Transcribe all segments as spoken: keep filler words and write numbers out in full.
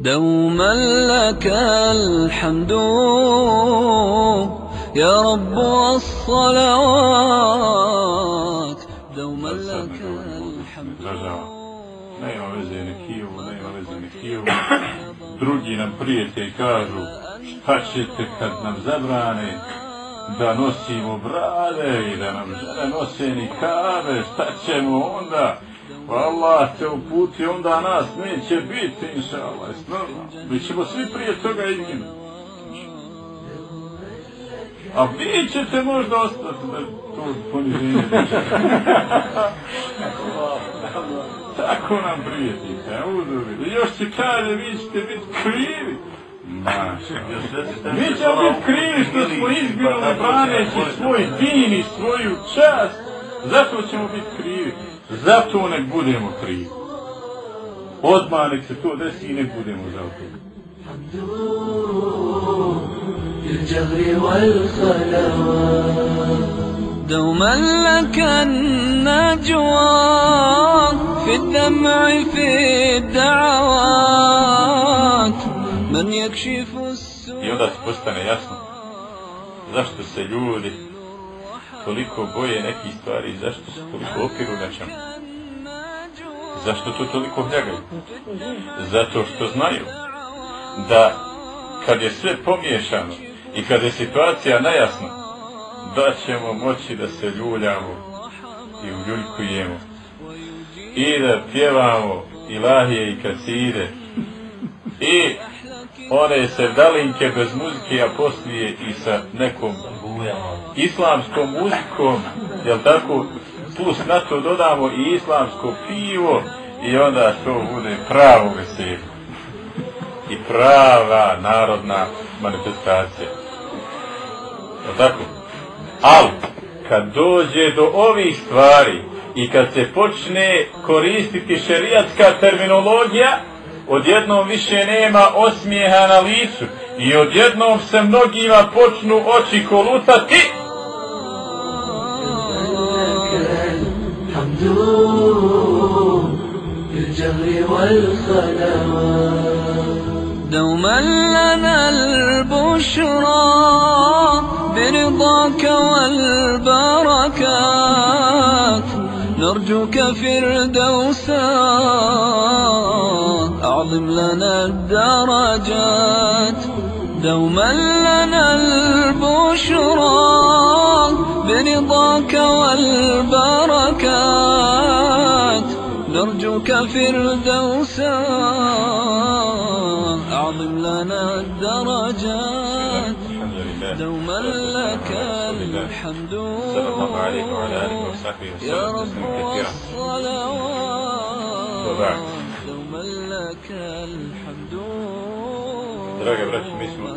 دوما لك الحمد يا رب والصلوات دوما لك الحمد. Nema veze ni Kijevu, nema veze ni Kijevu. Drugi nam prijete i kažu šta ćete kad nam zabrane da nosimo brade i da nam žene nose nikave, šta ćemo onda? Allah te uputi, onda nas neće biti, inša Allah. Mi ćemo svi prije toga izginuti. A vi ćete možda ostati da to poniženje. Tako nam prijetite, uzuri. Još će kaže, vi ćete biti krivi. Maša. Mi ćemo biti krivi što smo izginuli braneći svoj din i svoju čast. Zato ćemo biti krivi. Zato nek budemo krivi. Odmah nek se to desi i nek budemo za to. دوما لك النجوى في الدمع في الدعوات من يكشف السوء. I onda se postane jasno zašto se ljudi toliko boje nekih stvari i zašto se toliko opiru nečemu. Zašto to toliko vljagaju? Zato što znaju da kad je sve pomiješano i kad je situacija nejasna, da ćemo moći da se ljuljamo i uljuljkujemo i da pjevamo ilahije i kaside i one sevdalinke bez muzike, a poslije i sa nekom islamskom muzikom, jel tako, plus na to dodamo i islamsko pivo i onda to bude pravo veselje i prava narodna manifestacija. Jel tako? Ali, kad dođe do ovih stvari i kad se počne koristiti šerijatska terminologija, odjednom više nema osmijeha na licu i odjednom se mnogima počnu oči kolutati. دوما لنا البشرى برضاك والبركات نرجوك فردوسا أعظم لنا الدرجات دوما لنا البشرى برضاك والبركات نرجوك فردوسا أعظم لنا الدرجات دوما لك الحمد يا رب والصلوات دوما لك الحمد. Draga braći, mi smo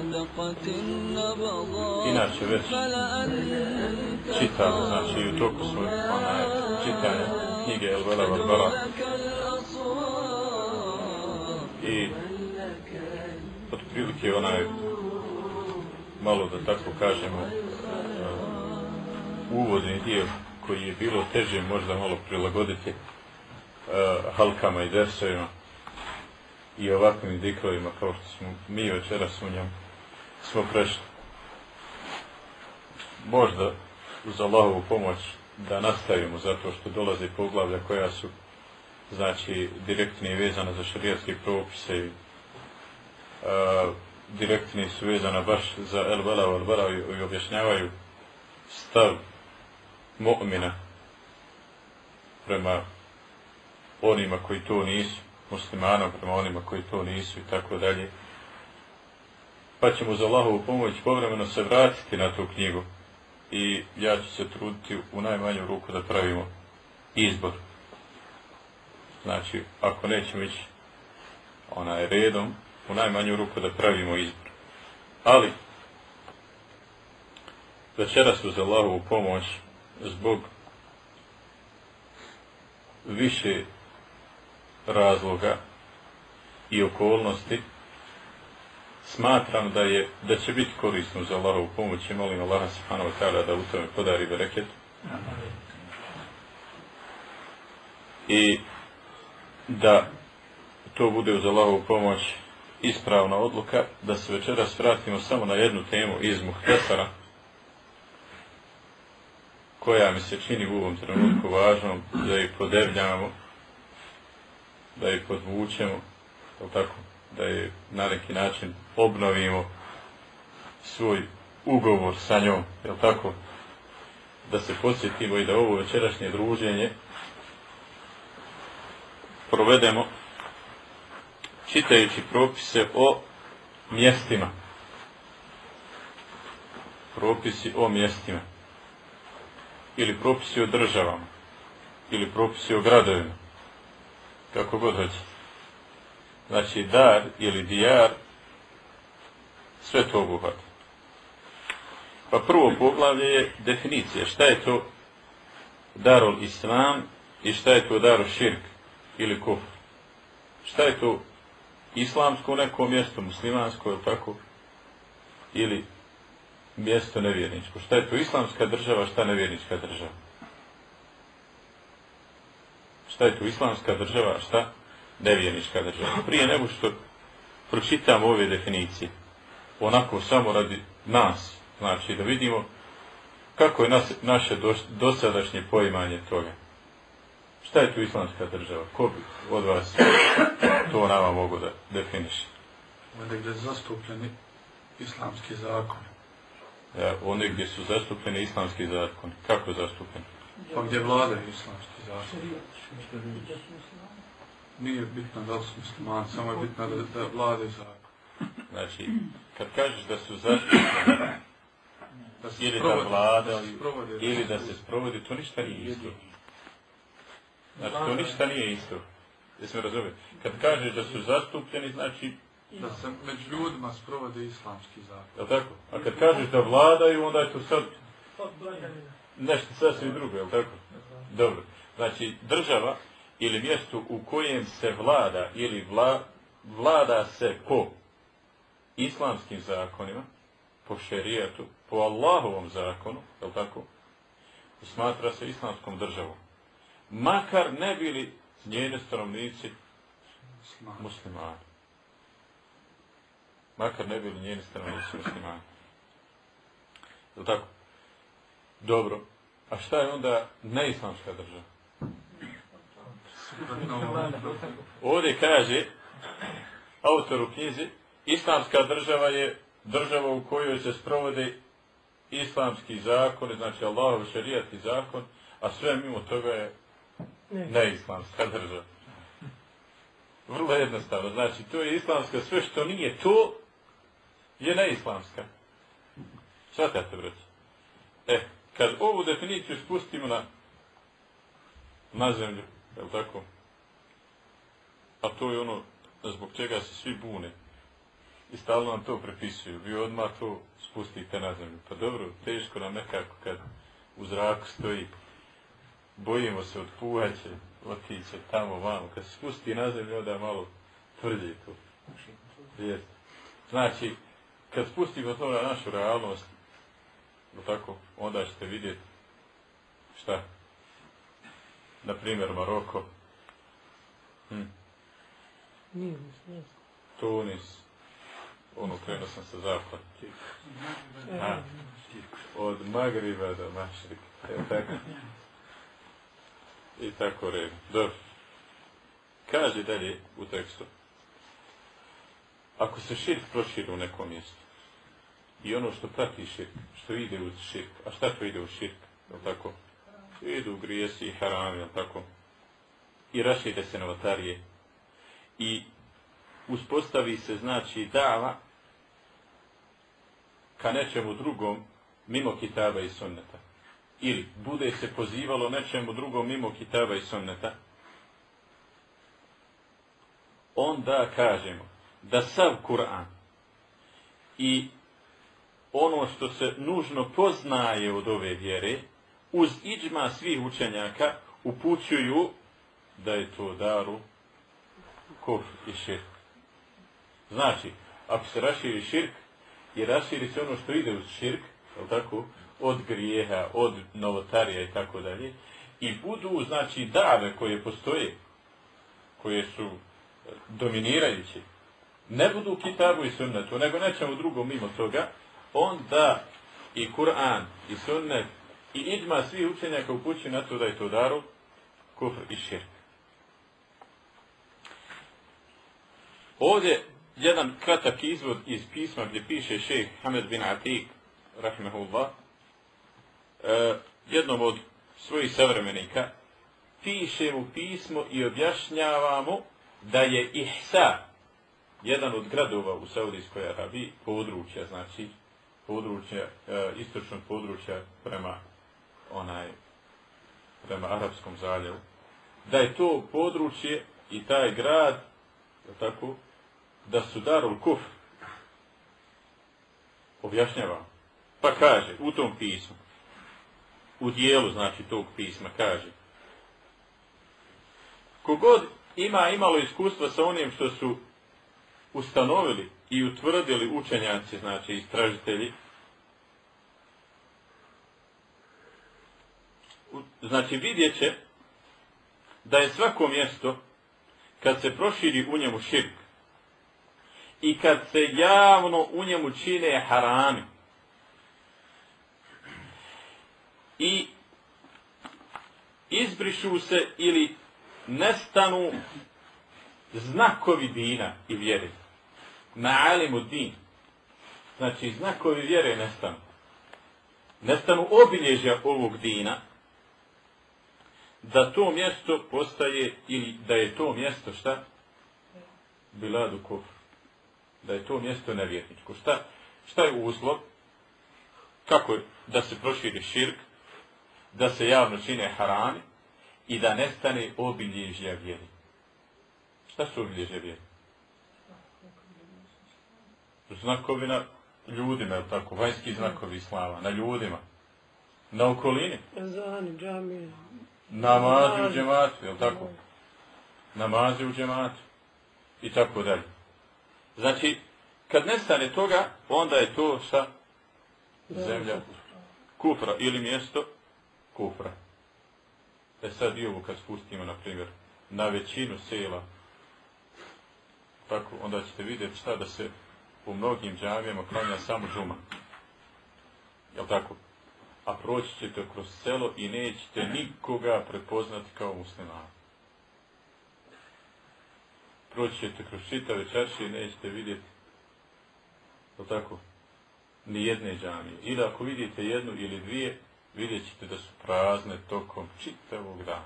inače već čitali, znači u toku svojeg čitanja knjige El Bela Val Bala i otprilike onaj malo da tako kažemo uvodni dio koji je bilo teže možda malo prilagoditi halkama i dersovima i ovakvim dikrovima kao što smo mi večeras u njom smo prešli. Možda uz Allahovu pomoć da nastavimo zato što dolaze poglavlja koja su znači direktnije vezana za šerijatske propise i uh, direktnije su vezana baš za El Bela Val Bala i objašnjavaju stav mu'mina prema onima koji to nisu, muslimanom prema onima koji to nisu i tako dalje. Pa ćemo za Allahovu pomoć povremeno se vratiti na tu knjigu i ja ću se truditi u najmanju ruku da pravimo izbor. Znači, ako nećemo ići onaj redom, u najmanju ruku da pravimo izbor. Ali, večeras uz Allahovu pomoć zbog više razloga i okolnosti smatram da je da će biti korisno za Allahovu pomoć i molim Allaha subhanahu wa ta'ala da u tome podari bereket. I da to bude uz Allahovu pomoć ispravna odluka da se večeras vratimo samo na jednu temu iz Muhtesara, koja mi se čini u ovom trenutku važnom, da ih podebljamo, da ih podvučemo, tako, da je na neki način obnovimo svoj ugovor sa njom, jel tako, da se podsjetimo i da ovo večerašnje druženje provedemo čitajući propise o mjestima. Propisi o mjestima. Ili propisi o državama. Ili propisi o gradovima. Kako god hoćete. Znači dar ili dijar, sve to obuhvata. Pa prvo poglavlje je definicija. Šta je to darul islam i šta je to darul širk ili kufr. Šta je to islamsko neko mjesto, muslimansko ili tako, ili mjesto nevjerničko. Šta je to islamska država, šta nevjernička država. Šta je to islamska država, šta nevjernička država. Prije nego što pročitamo ove definicije, onako samo radi nas, znači da vidimo kako je nas, naše dosadašnje poimanje toga. Šta je tu islamska država? Ko bi od vas to nama mogu da definiše? Onda gdje su zastupljeni islamski zakoni. Ja, oni gdje su zastupljeni islamski zakoni. Kako zastupljeni? Pa gdje vladaju islamski zakoni. Nije bitno da li su muslimani, samo je bitno da, da vladaju zakon. Znači, kad kažeš da su zastupljeni, da se ili sprovodi, da vlada, da ili da se sprovodi, to ništa nije isto. Znači, to ništa nije isto. Jesi me razumio? Kad kažeš da su zastupljeni, znači... Da se među ljudima sprovode islamski zakon. Jel' tako? A kad kažeš da vladaju, onda je to sad... nešto sasvim drugo, jel' tako? Dobro. Znači, država ili mjesto u kojem se vlada ili vla, vlada se po islamskim zakonima, po šerijatu, po Allahovom zakonu, jel' tako? Smatra se islamskom državom. Makar ne bili njene stanovnici muslimani. Makar ne bili njeni stanovnici muslimani. Je li tako? Dobro. A šta je onda neislamska država? Ovdje kaže autor u knjizi, islamska država je država u kojoj se sprovode islamski zakon, znači Allahov šerijat i zakon, a sve mimo toga je neislamska država. Vrlo jednostavno. Znači, to je islamska, sve što nije to, je neislamska. Svatate, braći? E, kad ovu definiciju spustimo na, na zemlju, je li tako? A to je ono zbog čega se svi bune. I stalno nam to prepisuju. Vi odmah to spustite na zemlju. Pa dobro, teško nam nekako kad u zraku stoji. Bojimo se od puhaće, otiće tamo, vamo. Kad se spusti na zemlju, onda malo tvrđe to. Jest. Znači, kad spustimo to na našu realnost, tako, onda ćete vidjeti šta? Naprimjer, Maroko, hm. Tunis, ono krenuo sam sa zapad. A, od Magriba do Mašrika. Evo tako. I tako redno. Dobro. Kaže dalje u tekstu. Ako se širk proširi u nekom mjestu i ono što prati širk, što ide u širk, a šta to ide u širk, je li tako? Idu grijesi i harami, je li tako? I rašire se novotarije. I uspostavi se, znači, dava ka nečemu drugom mimo kitaba i sunneta. Ili bude se pozivalo nečemu drugom mimo kitaba i sunneta. Onda kažemo da sav Kur'an i ono što se nužno poznaje od ove vjere, uz iđma svih učenjaka, upućuju da je to daru kufr i širk. Znači, ako se raširi širk i raširi se ono što ide uz širk, tako, od grijeha, od novotarija i tako dalje, i budu, znači, dave koje postoje, koje su dominirajuće, ne budu kitabu i sunnetu, nego nečemu drugom mimo toga, onda i Kur'an, i sunnet, i iđma svih učenjaka upućuju na to da je to darul kufr i širk. Ovdje jedan kratak izvod iz pisma gdje piše šejh Hamed bin Atik, rahimahullah, e, jednom od svojih savremenika, piše mu pismo i objašnjava mu da je Ihsa, jedan od gradova u Saudijskoj Arabiji, područja, znači, područja, e, istočnog područja prema onaj, prema Arapskom zaljevu, da je to područje i taj grad, tako, da su darul kufr. Objašnjava. Pa kaže, u tom pismu, u dijelu, znači, tog pisma, kaže, kogod ima imalo iskustva sa onim što su ustanovili i utvrdili učenjaci, znači istražitelji, znači vidjet će da je svako mjesto, kad se proširi u njemu širk i kad se javno u njemu čine harami i izbrišu se ili nestanu znakovi dina i vjere. Ma'alimu din. Znači znakovi vjere nestanu. Nestanu obilježja ovog dina, da to mjesto postaje, ili da je to mjesto šta? Biladu kufr. Da je to mjesto nevjerničko. Šta, šta je uslov? Kako je? Da se proširi širk, da se javno čine harami i da nestane obilježja vjeri. Šta su obilježja vjeri? Znakovi na ljudima, je tako? Vanjski znakovi islama, na ljudima. Na okolini. Ezani, džamije. Namazi u džematu, je tako? Namazi u džematu. I tako dalje. Znači, kad nestane toga, onda je to šta? Zemlja kufra ili mjesto kufra. E sad i ovo kad spustimo, na primjer, na većinu sela, tako, onda ćete vidjeti šta da se u mnogim džamijama klanja samo džuma. Jel' tako? A proći ćete kroz selo i nećete nikoga prepoznati kao muslimana. Proći ćete kroz čitave čaršije i nećete vidjeti, jel' tako, ni jedne džamije. Ili ako vidite jednu ili dvije, vidjet ćete da su prazne tokom čitavog dana.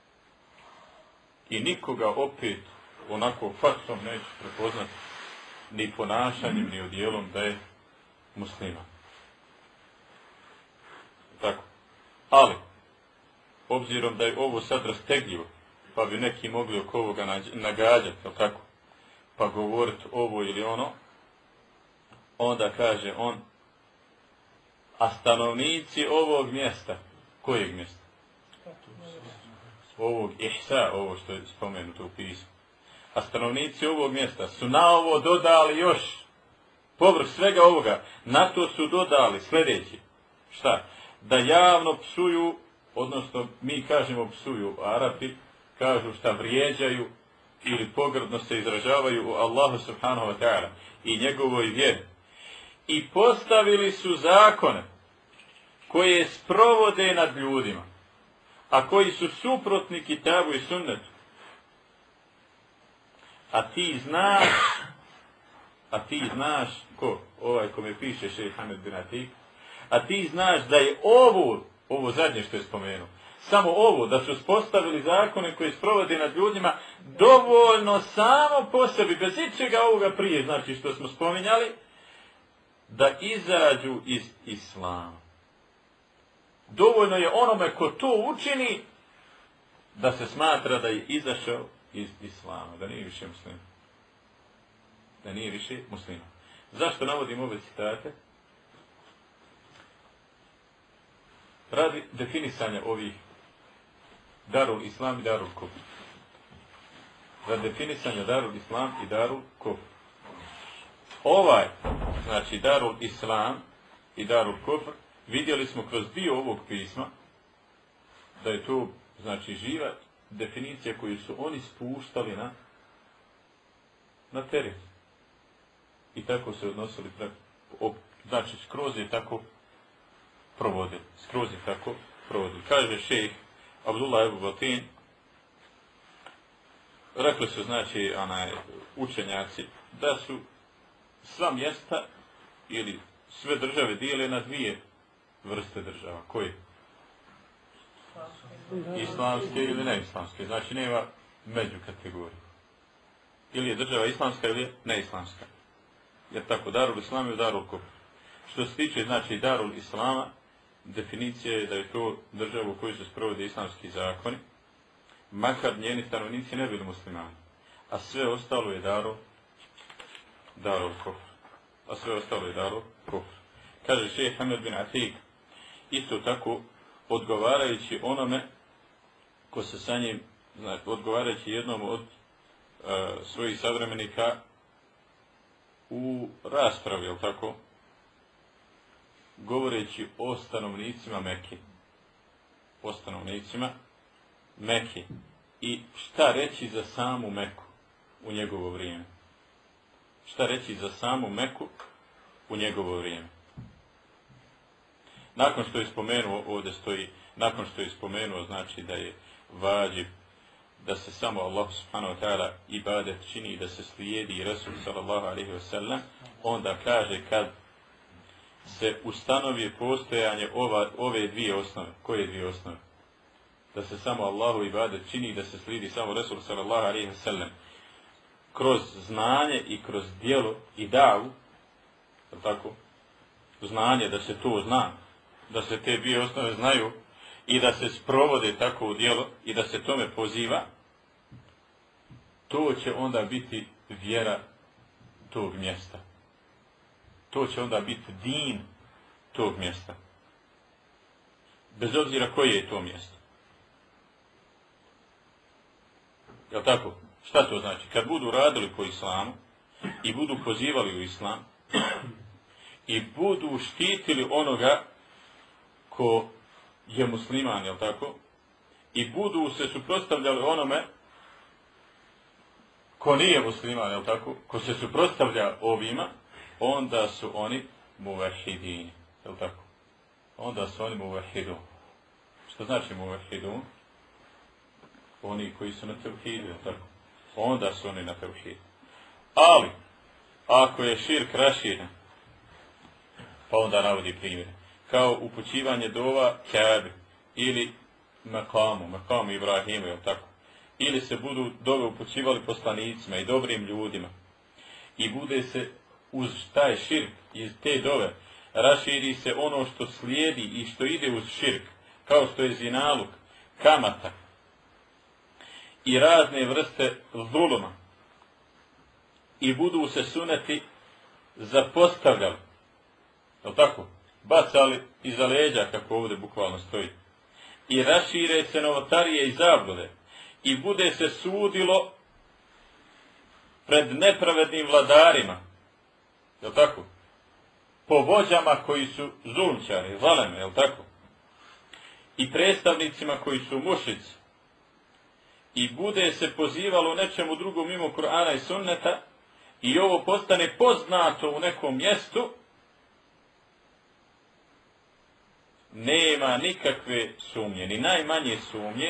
I nikoga opet onako faksom neće prepoznati ni ponašanjem, ni odjelom da je musliman. Tako. Ali, obzirom da je ovo sad rastegljivo, pa bi neki mogli oko ovoga nagađati, jel' tako, pa govoriti ovo ili ono, onda kaže on, a stanovnici ovog mjesta, kojeg mjesta? Ovog Ihsa, ovo što je spomenuto u pismu. A stanovnici ovog mjesta su na ovo dodali još, povrh svega ovoga, na to su dodali sljedeći. Šta? Da javno psuju, odnosno mi kažemo psuju, Arapi kažu šta vrijeđaju ili pogrdno se izražavaju u Allahu subhanahu wa ta'ala i njegovoj vjeri. I postavili su zakone koje sprovode nad ljudima, a koji su suprotni kitabu i sunnetu. A ti znaš, a ti znaš, ko? Ovaj ko me piše, šejh Hamed bin Atik, a ti znaš da je ovo, ovo zadnje što je spomenuo, samo ovo, da su postavili zakone koji sprovode nad ljudima, dovoljno samo po sebi, bez ičega ovoga prije, znači što smo spominjali, da izađu iz islama. Dovoljno je onome ko to učini, da se smatra da je izašao iz islama, da nije više muslima. Da nije više muslima. Zašto navodim ove citate? Radi definisanja ovih darul islam i darul kufr. Radi definisanja darul islam i darul kufr. Ovaj, znači darul islam i darul kufr, vidjeli smo kroz dio ovog pisma da je to, znači, živa definicija koju su oni spuštali na, na teret. i tako se odnosili, preko, znači skroz je tako provodili, skroz je tako provodili. Kaže šejh Abdullah Ebu Batin, rekli su znači onaj, učenjaci da su sva mjesta ili sve države dijele na dvije vrste država. Koje? Islamske ili neislamske. Znači nema među kategoriju. Ili je država islamska ili je neislamska. Jer tako, Darul Islam i Darul Kufr. Što se tiče znači Darul Islama, definicija je da je to država u kojoj se sprovode islamski zakoni, makar njeni stanovnici ne bili muslimani. A sve ostalo je Darul Darul Kufr. A sve ostalo je Darul Kufr. Kaže šejh Hamed bin Atik, isto tako odgovarajući onome ko se sa njim, znači, odgovarajući jednom od uh, svojih savremenika u raspravi, jel tako, govoreći o stanovnicima Mekke. O stanovnicima Mekke. I šta reći za samu Meku u njegovo vrijeme. Šta reći za samu Meku u njegovo vrijeme. Nakon što je spomenuo, ovdje stoji, nakon što je spomenuo, znači da je vađib da se samo Allah subhanahu wa ta'ala ibadet čini i da se slijedi Rasul sallallahu alaihi wa sallam, onda kaže kad se ustanovi postojanje ova, ove dvije osnove. Koje dvije osnove? Da se samo Allahu ibadet čini i da se slijedi samo Rasul sallallahu alaihi wa sallam. Kroz znanje i kroz djelo i davu, tako, znanje da se to zna, da se te dvije osnove znaju i da se sprovode tako u djelo i da se tome poziva, to će onda biti vjera tog mjesta. To će onda biti din tog mjesta. Bez obzira koje je to mjesto. Jel' tako? Šta to znači? Kad budu radili po islamu i budu pozivali u islam i budu štitili onoga ko je musliman, jel' tako? I budu se suprotstavljali onome ko nije musliman, jel' tako? Ko se suprotstavlja ovima, onda su oni muvahidini, jel' tako? Onda su oni muvahidun. Što znači muvahidun? Oni koji su na tevhidu, jel' tako? Onda su oni na tevhidu. Ali, ako je širk raširen, pa onda navodi primjere, kao upućivanje dova Kaabi ili Makamu, Makamu Ibrahimu, jel' tako? Ili se budu dove upućivali poslanicima i dobrim ljudima i bude se uz taj širk iz te dove raširi se ono što slijedi i što ide uz širk, kao što je zinaluk, kamata i razne vrste zuluma i budu se suneti zapostavljali, jel' tako? Bacali iza leđa, kako ovdje bukvalno stoji, i rašire se novotarije i zablude i bude se sudilo pred nepravednim vladarima, jel' tako? Po vođama koji su zulmčari, zaleme, jel' tako? I predstavnicima koji su mušici. I bude se pozivalo nečemu drugom mimo Kur'ana i sunneta i ovo postane poznato u nekom mjestu, nema nikakve sumnje, ni najmanje sumnje,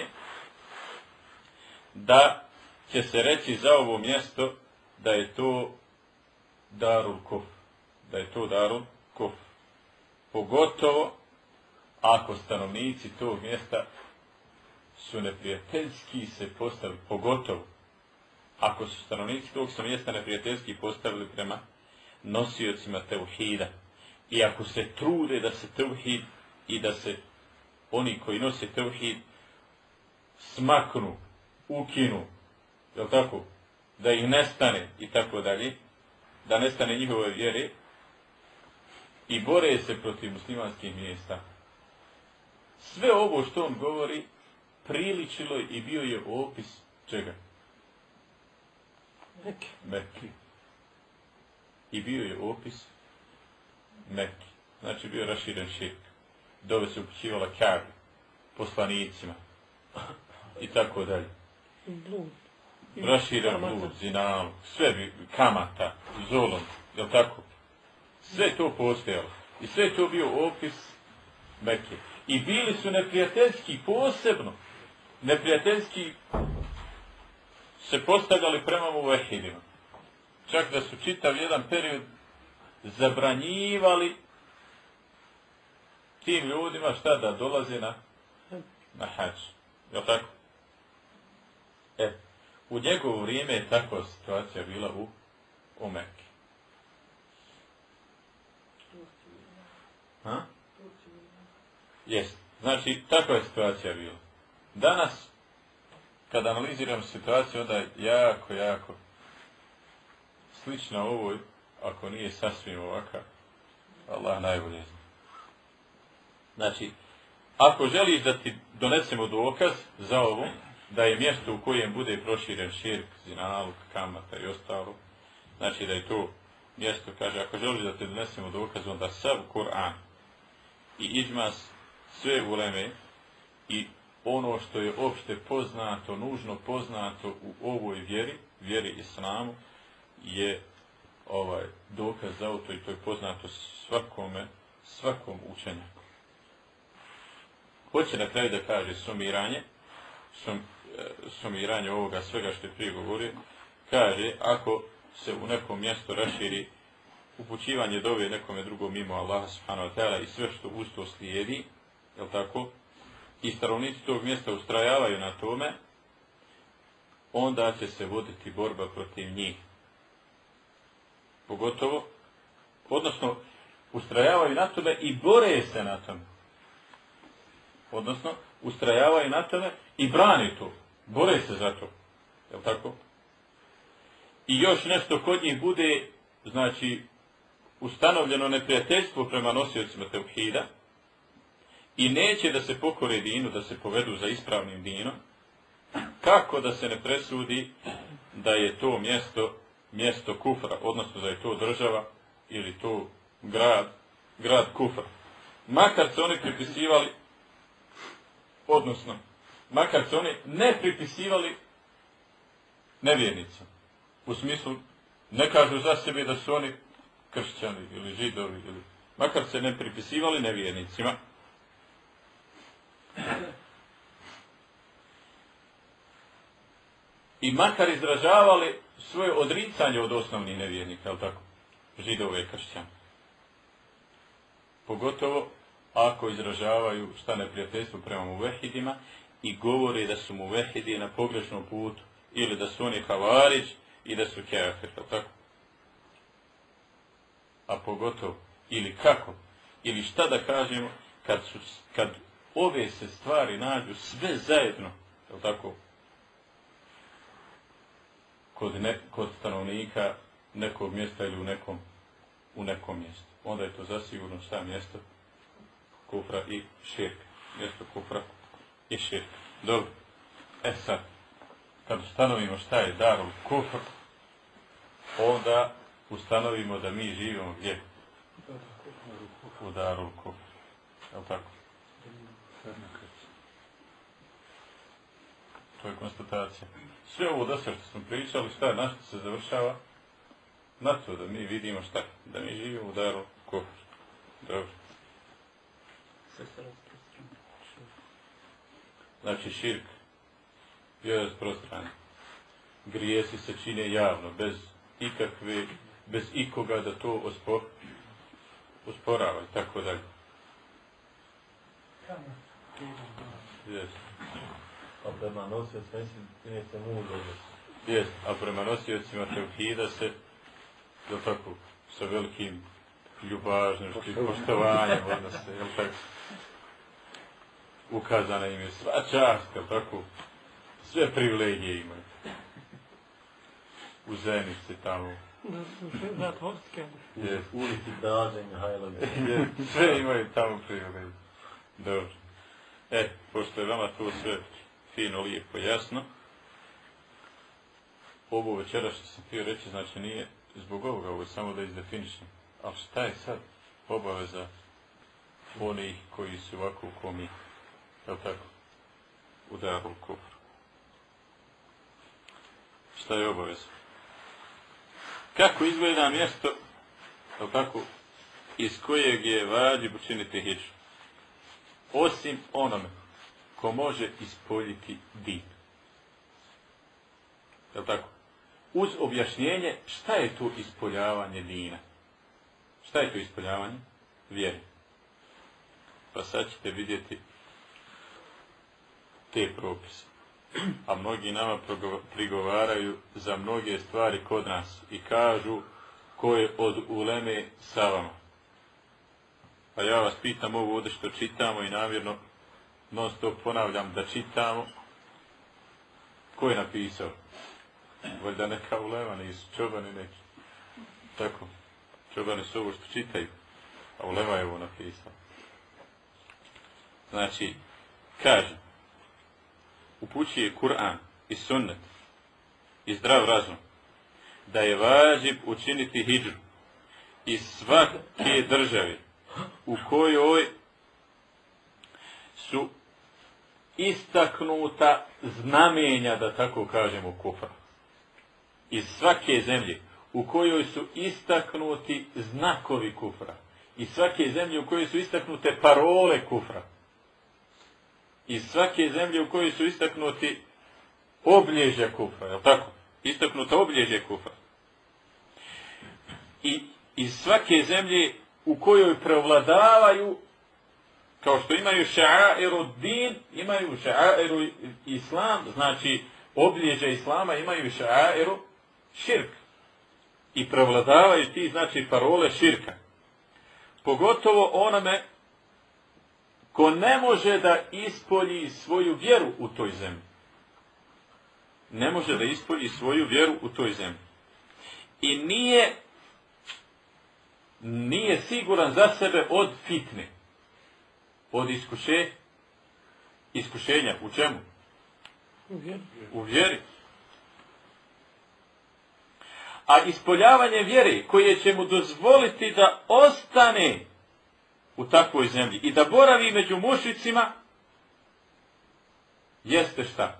da će se reći za ovo mjesto da je to Darul Kufr. Da je to Darul Kufr. Pogotovo ako stanovnici tog mjesta su neprijateljski se postavili, pogotovo ako su stanovnici tog su mjesta neprijateljski postavili prema nosiocima tevhida. I ako se trude da se tevhid i da se oni koji nose tevhid smaknu, ukinu, jel' tako? Da ih nestane i tako dalje, da nestane njihove vjere i bore se protiv muslimanskih mjesta. Sve ovo što on govori priličilo je i bio je opis čega? Mekke. Mekke. I bio je opis Mekke. Znači bio raširen širk. Dove se upućivala Kaabi, poslanicima i tako dalje. Blud. Raširen blud, zinalog, sve bi, kamata, zulum Jel' tako? Sve je to postojalo. I sve je to bio opis Mekke. I bili su neprijateljski posebno. Neprijateljski se postavljali prema muvehidima. Čak da su čitav jedan period zabranjivali tim ljudima šta da dolaze na, na hadž. Jel' tako? E, u njegovo vrijeme je takva situacija bila u, u Mekke. Ha? Jest. Znači, takva je situacija bila. Danas, kada analiziram situaciju, onda je jako, jako slična ovoj, ako nije sasvim ovaka, Allah najbolje zna. Znači, ako želiš da ti donesemo dokaz za ovo, da je mjesto u kojem bude proširen širk, zinaluk, kamata i ostalo, znači da je to mjesto, kaže, ako želiš da ti donesemo dokaz, onda sav Kur'an i iđma sve uleme i ono što je opšte poznato, nužno poznato u ovoj vjeri, vjeri islamu, je ovaj dokaz za to i to je poznato svakome, svakom učenjaku. Hoće na kraju da kaže sumiranje, sum, sumiranje ovoga svega što je prije govorio, kaže ako se u nekom mjestu raširi upućivanje dove nekome drugom mimo Allaha subhanahu wa ta'ala i sve što uz to slijedi, jel' tako, i stanovnici tog mjesta ustrajavaju na tome, onda će se voditi borba protiv njih. Pogotovo, odnosno, ustrajavaju na tome i bore se na tome. Odnosno, ustrajavaju na tome i brani to. Bore se za to. Jel' tako? I još nešto kod njih bude, znači, ustanovljeno neprijateljstvo prema nosiocima tevhida i neće da se pokore dinu, da se povedu za ispravnim dinom, kako da se ne presudi da je to mjesto, mjesto kufra, odnosno da je to država ili to grad, grad kufra. Makar se oni pripisivali, odnosno, makar se oni ne pripisivali nevjernicima. U smislu, ne kažu za sebe da su oni kršćani ili židovi, ili, makar se ne pripisivali nevjernicima. I makar izražavali svoje odricanje od osnovnih nevjernika, ali tako, židove i kršćana. Pogotovo ako izražavaju šta neprijateljstvo prema muvehidima i govore da su muvehidi na pogrešnom putu ili da su oni havarić i da su kafir, tako? A pogotovo, ili kako, ili šta da kažemo, kad, su, kad ove se stvari nađu sve zajedno, tako? Kod, ne, kod stanovnika nekog mjesta ili u nekom, u nekom mjestu. Onda je to zasigurno šta mjesto kufra i širka. Mjesto kufra i širka. Dobro. E sad, kad ustanovimo šta je darul kufr, onda ustanovimo da mi živimo gdje? U darul kufr. Je li tako? To je konstatacija. Sve ovo do sve što smo pričali, šta je, na što se završava? Na to da mi vidimo šta? Da mi živimo u darul kufr. Dobro. Znači širk je rasprostranjen. Grijesi se čine javno, bez ikakve, bez ikoga da to ospor, osporava i tako dalje. Yes. A prema nosiocima čine se mudro. Yes. A prema nosiocima tevhida se, jel tako, sa velikim ljubažnošću i poštovanjem odnose, jel tako? Ukazana im je sva čast, jel tako? Sve privilegije imaju. U Zenici tamo. Na Tvorske. Yes. Ulici Draženja, Hajlovi. Yes. Sve imaju tamo privilegije. Dobro. E, pošto je vama to sve fino, lijepo, jasno, ovo večera što sam htio reći, znači nije zbog ovoga, ovo je samo da izdefinišem. Ali šta je sad obaveza onih koji su ovako ko mi, je li tako, u darul kufru? Šta je obaveza? Kako izgleda mjesto jel tako, iz kojeg je vađib učiniti hidžu. Osim onome ko može ispoljiti din. Jel tako? Uz objašnjenje šta je to ispoljavanje dina. Šta je to ispoljavanje? Vjere. Pa sad ćete vidjeti te propise. A mnogi nama prigovaraju za mnoge stvari kod nas i kažu ko je od uleme sa vama. Pa ja vas pitam ovo ovdje što čitamo i namjerno non stop ponavljam da čitamo. Ko je napisao? Valjda neka ulema, nisu čobani neki. Tako, čobani su ovo što čitaju, a ulema je ovo napisao. Znači, kaže, upućuje Kur'an i sunnet i zdrav razum da je važib učiniti hidžu iz svake države u kojoj su istaknuta znamenja, da tako kažemo, kufra. Iz svake zemlje u kojoj su istaknuti znakovi kufra. Iz svake zemlje u kojoj su istaknute parole kufra. Iz svake zemlje u kojoj su istaknuti obilježja kufra, je li tako? Istaknuta obilježja kufra. I iz svake zemlje u kojoj prevladavaju, kao što imaju ša'airu din, imaju ša'airu islam, znači obilježja islama, imaju ša'airu širk. I prevladavaju ti, znači, parole širka. Pogotovo onome ko ne može da ispolji svoju vjeru u toj zemlji. Ne može da ispolji svoju vjeru u toj zemlji. I nije, nije siguran za sebe od fitne. Od iskuše, iskušenja. U čemu? U vjeri. U vjeri. A ispoljavanje vjere koje će mu dozvoliti da ostane u takvoj zemlji i da boravi među mušricima, jeste šta?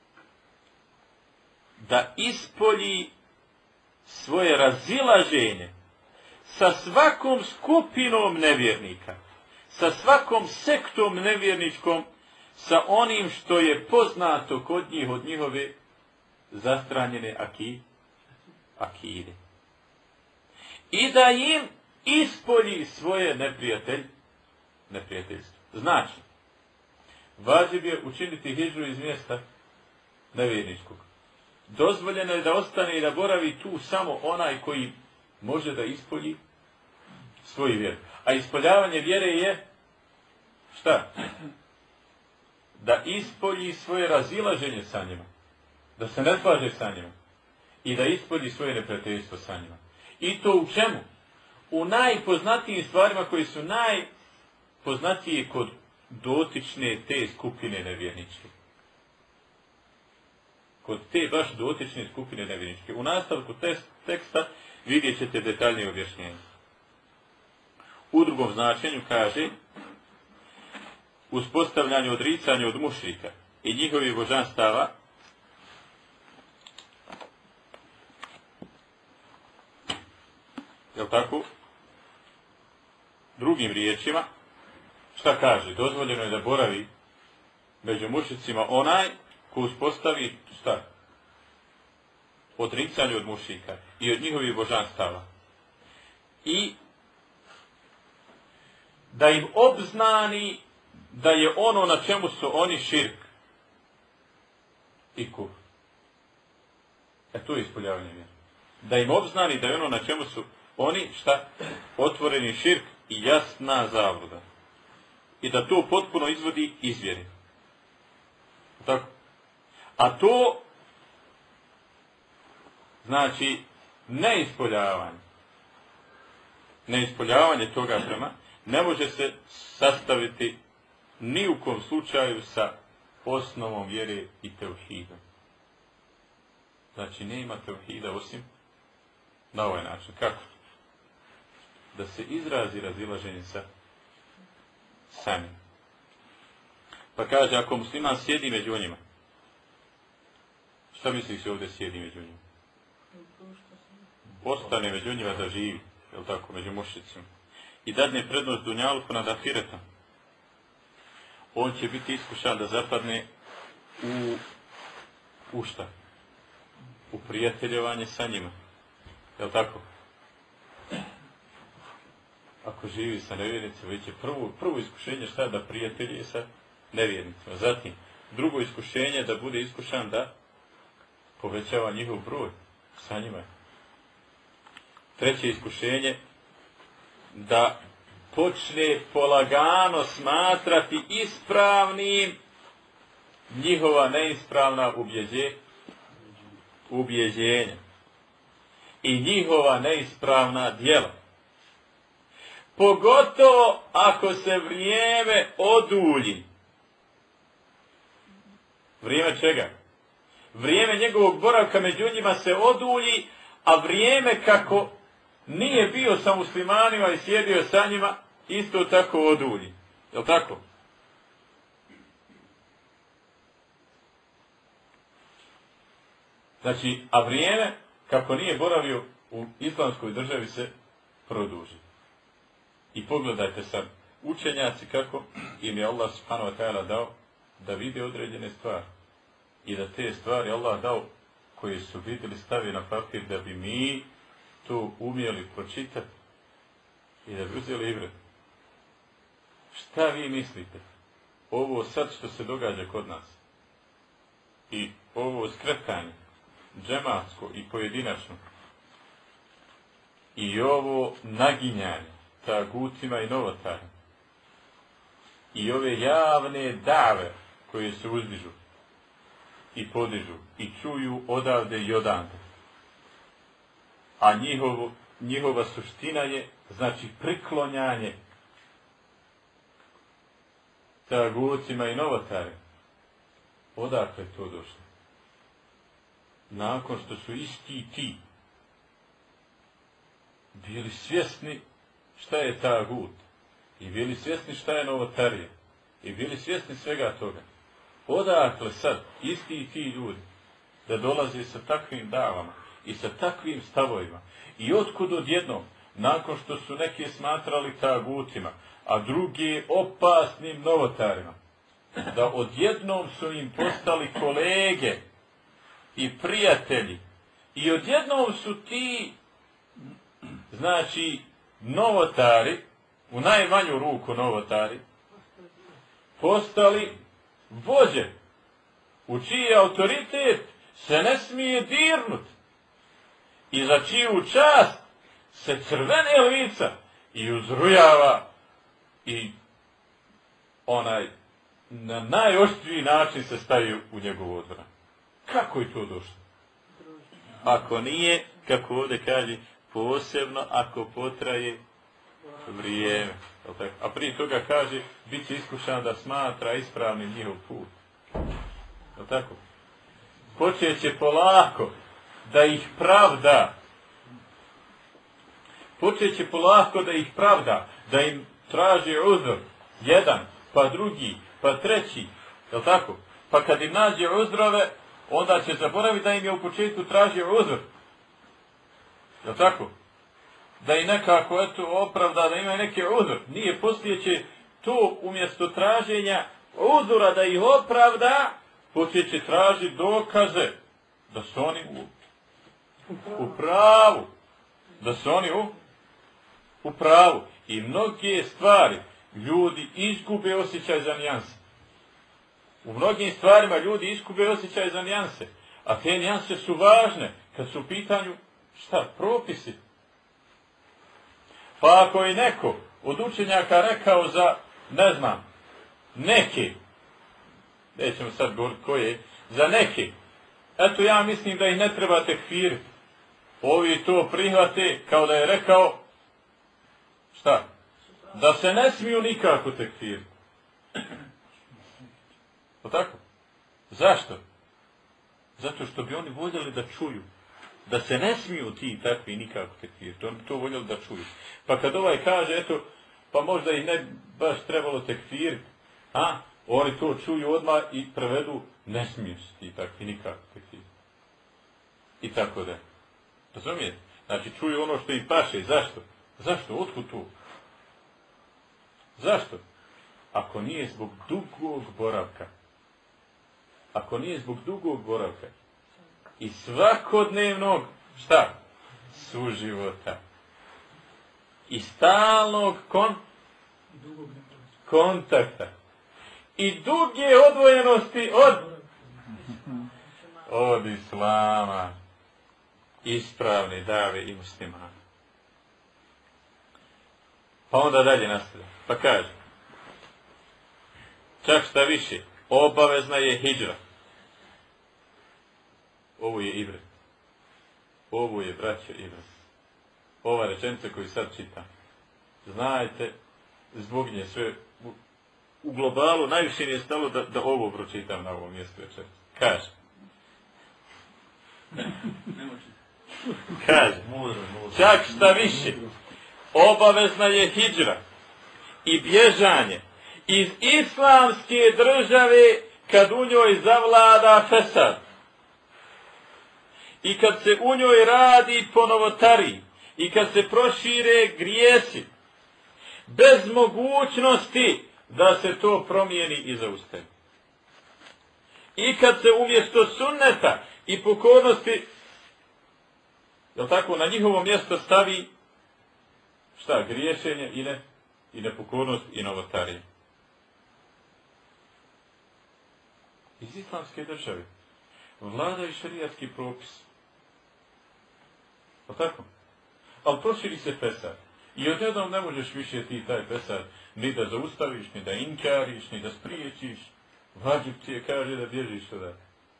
Da ispolji svoje razilaženje sa svakom skupinom nevjernika, sa svakom sektom nevjerničkom, sa onim što je poznato kod njih od njihove zastranjene aki, akide. I da im ispolji svoje neprijatelj, neprijateljstvo. Znači, važib je učiniti hidžu iz mjesta nevjerničkog. Dozvoljeno je da ostane i da boravi tu samo onaj koji može da ispolji svoju vjeru. A ispoljavanje vjere je šta? Da ispolji svoje razilaženje sa njima. Da se ne slaže sa njima. I da ispolji svoje neprijateljstvo sa njima. I to u čemu? U najpoznatijim stvarima koji su najpoznatije kod dotične te skupine nevjerničke. Kod te baš dotične skupine nevjerničke. U nastavku teksta vidjet ćete detaljnije objašnjenje. U drugom značenju kaže uspostavljanje odricanja od mušrika i njihovih božanstava jel tako? Drugim riječima, šta kaže? Dozvoljeno je da boravi među mušicima onaj ko uspostavi šta? Odricanje od mušika i od njihovih božanstava. I da im obznani da je ono na čemu su oni širk i kufr. E to je ispoljavanje vjere. Da im obznani da je ono na čemu su oni, šta? Otvoreni širk i jasna zabluda. I da to potpuno izvodi iz vjere. Tako. A to znači neispoljavanje. Neispoljavanje toga prema ne može se sastaviti ni u kom slučaju sa osnovom vjere i tevhida. Znači nema tevhida osim na ovaj način. Kako? Da se izrazi razilaženje sa samim. Pa kaže, ako musliman sjedi među njima, šta misliš ovdje sjedi među njima? Ostane među njima da živi. jel tako, među mušicima, i dadne prednost dunjaluku nad ahiretom, on će biti iskušan da zapadne u, u šta? U prijateljovanje sa njima. Jel tako? Ako živi sa nevjernicima, već je prvo, prvo iskušenje šta? Da prijatelji sa nevjernicima. Zatim, drugo iskušenje da bude iskušan da povećava njihov broj sa njima. Treće iskušenje da počne polagano smatrati ispravnim njihova neispravna ubjeđe, ubjeđenja i njihova neispravna djela. Pogotovo ako se vrijeme odulji. Vrijeme čega? Vrijeme njegovog boravka među njima se odulji, a vrijeme kako nije bio sa muslimanima i sjedio sa njima, isto tako odulji. Jel' tako? Znači, a vrijeme kako nije boravio u islamskoj državi se produži. I pogledajte sad, učenjaci kako im je Allah subhanahu wa ta'ala dao da vide određene stvari. I da te stvari Allah dao koje su vidjeli stavi na papir da bi mi to umjeli pročitati i da bi uzeli ibret. Šta vi mislite? Ovo sad što se događa kod nas i ovo skretanje džematsko i pojedinačno i ovo naginjanje tagutima i novotarima i ove javne dave koje se uzdižu i podižu i čuju odavde i odande, a njihovo, njihova suština je znači priklonjanje tagutima i novotarima. Odakle to došlo? Nakon što su isti ti bili svjesni šta je tagut i bili svjesni šta je novotarija i bili svjesni svega toga. Odakle sad isti ti ljudi da dolaze sa takvim davama i sa takvim stavovima i otkud odjednom, nakon što su neki smatrali tagutima, a drugi opasnim novotarima, da odjednom su im postali kolege i prijatelji i odjednom su ti znači novotari, u najmanju ruku novotari, postali vođe u čiji autoritet se ne smije dirnut i za čiju čast se crvene lica i uzrujava i onaj na najoštriji način se stavi u njegovu odbranu. Kako je to došlo? Ako nije, kako ovdje kaže, posebno ako potraje vrijeme. A prije toga kaže, bit će iskušan da smatra ispravnim njihov put. Je tako? Počet će polako da ih pravda. Počet će polako da ih pravda, da im traži uzor. Jedan, pa drugi, pa treći. Je tako? Pa kad im nađe uzrove, onda će zaboraviti da im je u početku tražio uzor. Je tako? Da i nekako eto opravda, da ima neki uzor. Nije, poslije će to umjesto traženja uzora da ih opravda, poslije će tražiti dokaze da su oni u, u pravu. Da su oni u, u pravu. I mnoge stvari ljudi izgube osjećaj za nijanse. U mnogim stvarima ljudi izgube osjećaj za nijanse. A te nijanse su važne kad su u pitanju šta? Propisi. Pa ako je neko od učenjaka rekao za, ne znam, neke, nećemo sad govoriti koje, za neke, eto ja mislim da ih ne treba tekfiriti. Ovi to prihvate kao da je rekao, šta? Da se ne smiju nikako tekfiriti. O tako? Zašto? Zato što bi oni voljeli da čuju da se ne smiju ti takvi nikako tekfiriti. Oni bi to voljeli da čuju. Pa kad ovaj kaže, eto, pa možda ih ne baš trebalo tekfiriti, a oni to čuju odmah i prevedu, ne smiju se ti takvi nikako tekfiriti. I tako da. Razumijete? Znači čuju ono što im paše. Zašto? Zašto? Otkud to? Zašto? Ako nije zbog dugog boravka. Ako nije zbog dugog boravka. I svakodnevnog, šta? Suživota. I stalnog kon... kontakta. I duge odvojenosti od... od islama. Ispravni dave i muslimana. Pa onda dalje nastavlja. Pa kaže. Čak šta više. Obavezna je hidžra. Ovo je ibret. Ovo je, braćo, ibret. Ova rečenica koju sad čitam. Znajte, zbog nje sve u, u globalu najviše mi je stalo da, da ovo pročitam na ovom mjestu večer. Kaže. Kaže. Čak šta više. Obavezna je hidžra i bježanje iz islamske države kad u njoj zavlada fesad. I kad se u njoj radi po novotariji. I kad se prošire grijesi. Bez mogućnosti da se to promijeni i zaustavi. I kad se umjesto sunneta i pokornosti, jel tako, na njihovo mjesto stavi šta, griješenje i ne, i nepokornost i novotarije. Iz islamske države vladaju šerijatski propis. Jel tako? Ali proširi se fesad. I odjednom ne možeš više ti taj fesad ni da zaustaviš, ni da inkariš, ni da spriječiš. Vađib ti je kaže da bježiš tada.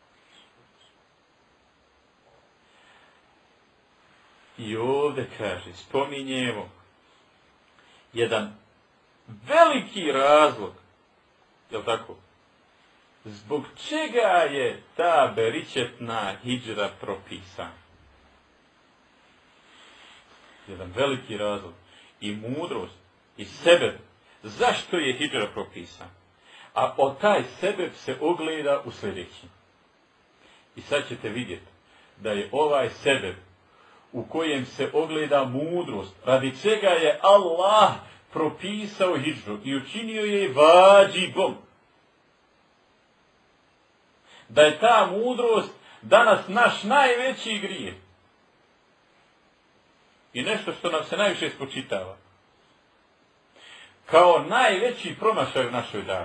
I ovdje kaže, spominjemo jedan veliki razlog, jel tako? Zbog čega je ta beričetna hidžra propisana? Jedan veliki razlog i mudrost i sebeb. Zašto je hidžra propisana? A o taj sebeb se ogleda u sljedećem. I sad ćete vidjeti da je ovaj sebeb u kojem se ogleda mudrost, radi čega je Allah propisao hidžru i učinio je vađibom. Da je ta mudrost danas naš najveći grijeh. I nešto što nam se najviše spočitava. Kao najveći promašaj u našoj davi.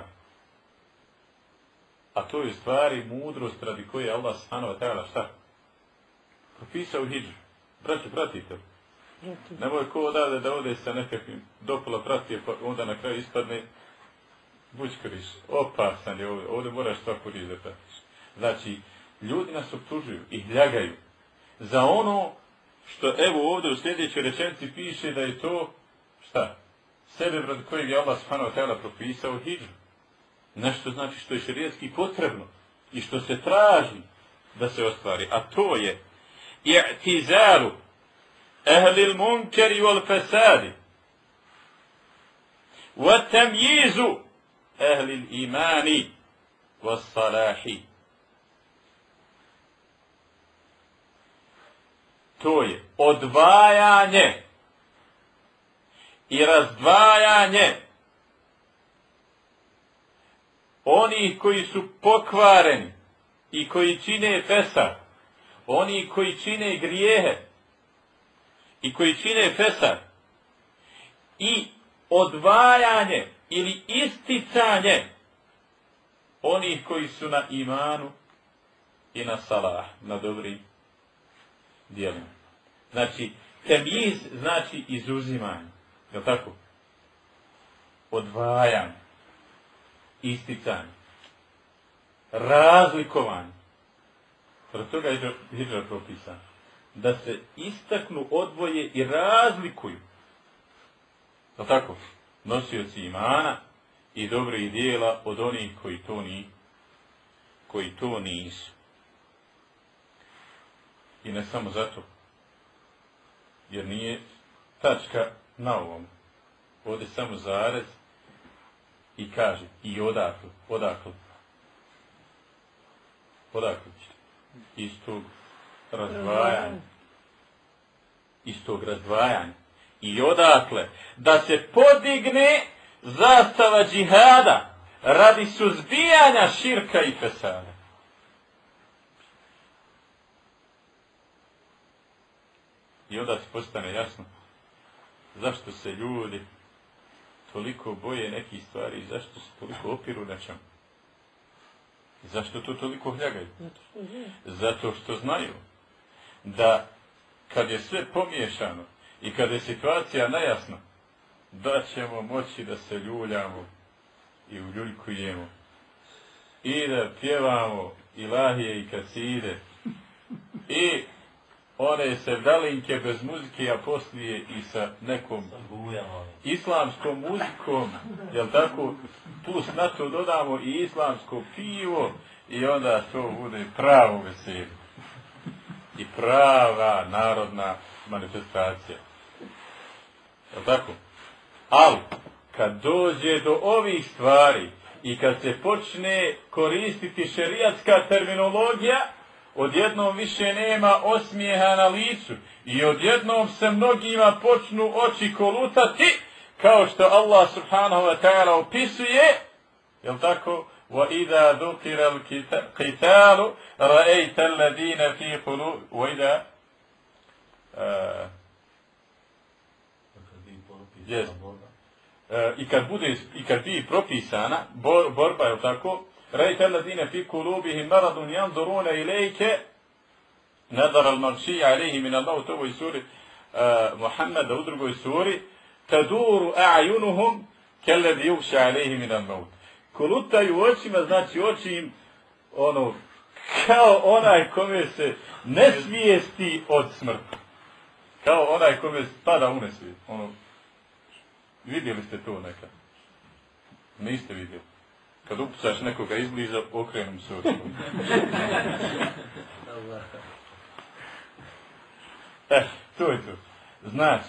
A to je stvari mudrost radi koje je Allah subhanahu wa ta'ala šta? Propisao hidžru. Braću, pratite. Nemoj ko odavde da ode sa nekakvim dopola pratije, pa onda na kraju ispadne bućkoriš. Opasan je ovdje. Ovdje moraš svaku riječ da pratiš. Znači, ljudi nas optužuju i hljagaju za ono što evo ovdje u sljedećoj rečenici piše da je to šta? Sebe radi kojeg je Allah subhanahu wa ta'ala propisao hidžru. Nešto znači što je šerijatski potrebno i što se traži da se ostvari. A to je i'tizalu ahli al-munkari wal-fasadi wa tamyizu ahli al-imani was-salahi. To je odvajanje i razdvajanje onih koji su pokvareni i koji čine fesad, oni koji čine grijehe i koji čine fesad, i odvajanje ili isticanje onih koji su na imanu i na salah, na dobrim djelima. Znači, temjiz znači izuzimanje. Je li tako? Odvajanje. Isticanje. Razlikovanje. Zbog toga je hidžra propisana. Da se istaknu, odvoje i razlikuju. Je li tako? Nosioci imana i dobrih dijela od onih koji to ni, koji to nisu. I ne samo zato. Jer nije tačka na ovom. Ovdje samo zarez i kaže i odakle, odakle. Odakle ćete? Iz tog razdvajanja. Iz tog razdvajanja. i odakle da se podigne zastava džihada radi suzbijanja širka i fesada. I onda se postane jasno zašto se ljudi toliko boje nekih stvari i zašto se toliko opiru nečemu. Zašto to toliko hljagaju? Zato što znaju da kad je sve pomiješano i kad je situacija nejasna, da ćemo moći da se ljuljamo i uljuljkujemo i da pjevamo ilahije i kaside i one sevdalinke bez muzike, a poslije i sa nekom islamskom muzikom, jel tako, plus na to dodamo i islamsko pivo i onda to bude pravo veselje i prava narodna manifestacija. Jel tako? Ali, kad dođe do ovih stvari i kad se počne koristiti šerijatska terminologija, odjednom više nema osmijeha na licu i odjednom se mnogima počnu oči kolutati, kao što Allah subhanahu wa ta'ala opisuje, jel tako? وَإِذَا ذُكِرَ الْقِتَالُ رَأَيْتَ الَّذِينَ فِي قُلُوبِ وَإِذَا yes. I kad bude, i kad bi propisana bor, borba, jel tako? رَأَيْتَ الَّذِينَ فِي قُلُوبِهِمْ مَرَضٌ يَنْظُرُونَ إِلَيْكَ نَظَرَ الْمَغْشِيَّ عَلَيْهِ مِنَ اللَّهِ. U ovoj suri uh, Muhammeda, u drugoj suri تَدُورُ أَعْيُنُهُمْ كَالَّذِي يُغْشَ عَلَيْهِ مِنَ الْمَوْتِ. Kolutaju očima, znači oči im ono, kao onaj kome se ne svijesti od smrti. Kao onaj kome spada u nesvijest. Ono, vidjeli ste to nekad? Niste vidjeli. Kad upucaš nekoga izbliza, okrenom se oči. Eh, to je to. Znači,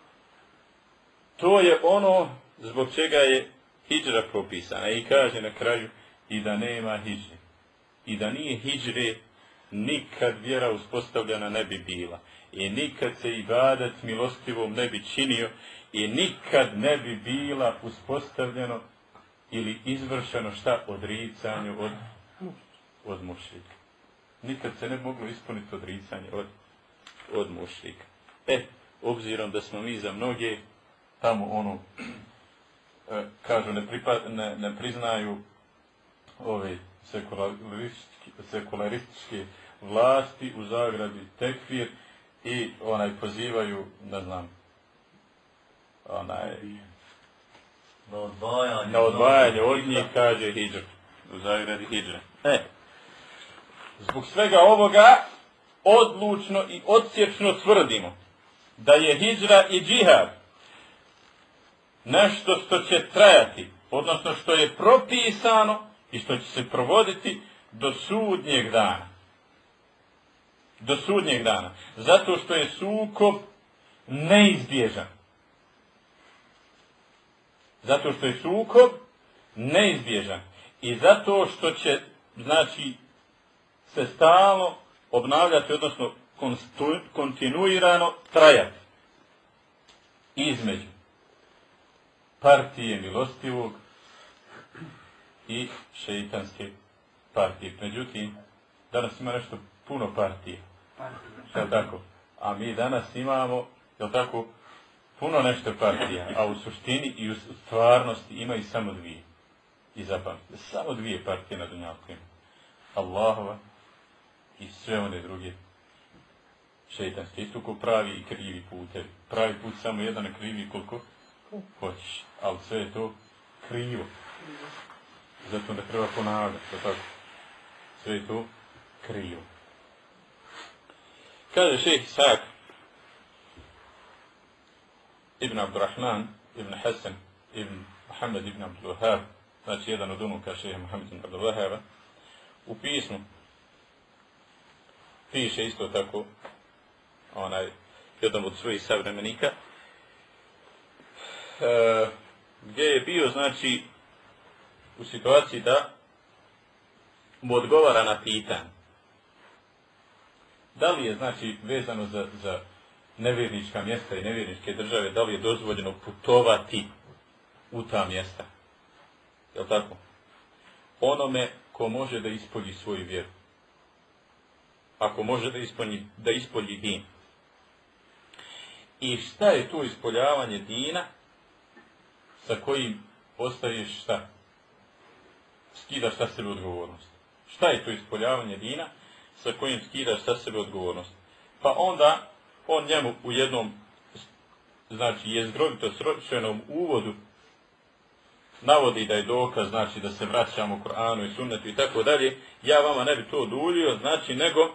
to je ono zbog čega je hidžra propisana. I kaže na kraju i da nema hidžre. I da nije hidžre, nikad vjera uspostavljena ne bi bila. I nikad se ibadet milostivom ne bi činio. I nikad ne bi bila uspostavljeno ili izvršeno šta odricanje od, od mušrika. Nikad se ne moglo ispuniti odricanje od, od mušrika. E, obzirom da smo mi za mnoge tamo ono, e, kažu ne, pripa, ne, ne priznaju ove sekularističke, sekularističke vlasti u zagradi tekfir i onaj pozivaju, ne znam, onaj na odvajanje, na odvajanje od njih, kaže hidžr, u zagradi hidžre. E, zbog svega ovoga odlučno i odsječno tvrdimo da je hidžra i džihad nešto što će trajati, odnosno što je propisano i što će se provoditi do sudnjeg dana. Do sudnjeg dana. Zato što je sukob neizbježan. Zato što je sukob neizbježan. I zato što će, znači, se stalno obnavljati, odnosno kontinuirano trajati. Između partije milostivog i šeitanske partije. Međutim, danas ima nešto puno partije. Jel tako? A mi danas imamo, jel tako, puno nešto partija, a u suštini i u stvarnosti ima i samo dvije. I zapamtite, samo dvije partije na dunjalku ima. Allahova i sve one druge šeitanske. Isto ko pravi i krivi putevi. Pravi put samo jedan, a krivi koliko hoćeš. Ali sve je to krivo. Zato ne treba ponavljati. Sve je to krivo. Kaže šejh Ishaq ibn Abdurrahman, ibn Hasan, ibn Muhammed ibn Abdul Wahhab, znači jedan od unuka šeha Muhammed ibn Abdul Wahhaba, u pismu piše isto tako onaj jedan od svojih savremenika, e, gdje je bio, znači, u situaciji da mu odgovara na pitanje. Da li je, znači, vezano za, za nevjernička mjesta i nevjerničke države, da li je dozvoljeno putovati u ta mjesta. Jel' tako? Onome ko može da ispolji svoju vjeru. Ako može da ispolji, da ispolji din. I šta je to ispoljavanje dina sa kojim ostaješ šta? Skidaš sa sebe odgovornost. Šta je to ispoljavanje dina sa kojim skidaš sa sebe odgovornost? Pa onda on njemu u jednom, znači jezgrovito sročenom uvodu navodi da je dokaz, znači da se vraćamo Kur'anu i sunnetu i tako dalje. Ja vama ne bi to duljio, znači nego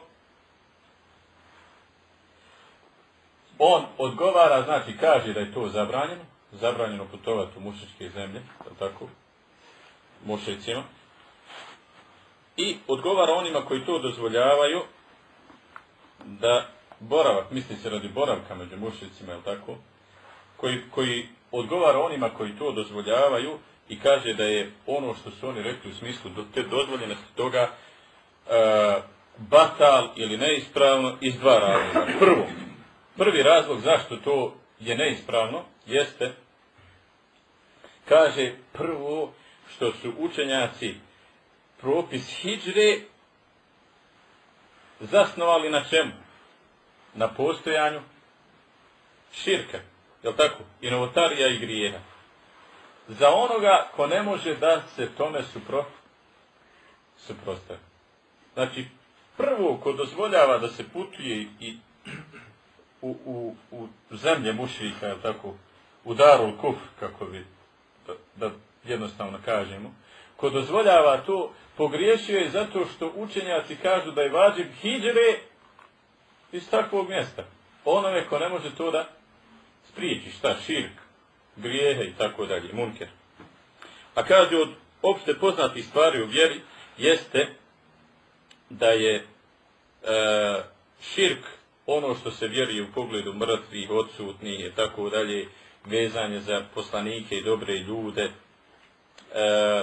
on odgovara, znači kaže da je to zabranjeno, zabranjeno putovati u mušičke zemlje, tako, mušicima, i odgovara onima koji to dozvoljavaju da boravak, misli se radi boravka među mušicima, je tako, koji, koji odgovara onima koji to dozvoljavaju i kaže da je ono što su oni rekli u smislu do te dozvoljenosti toga e, batal ili neispravno iz dva razloga. Prvo, prvi razlog zašto to je neispravno jeste, kaže prvo što su učenjaci propis hidžre zasnovali na čemu? Na postojanju širka, jel tako? I novotarija i grijeha. Za onoga ko ne može da se tome supro, suprostavi. Znači, prvo ko dozvoljava da se putuje i u, u, u zemlje mušrika, jel tako? U Darul Kufr, kako bi, da, da jednostavno kažemo, ko dozvoljava to, pogriješio je zato što učenjaci kažu da je vađib hidžre iz takvog mjesta. Onome ko ne može to da spriječi, šta, širk, grijehe i tako dalje, munker. A kaže od opšte poznatih stvari u vjeri jeste da je e, širk ono što se vjeruje u pogledu mrtvih, odsutnih i tako dalje, vezanje za poslanike i dobre ljude, e,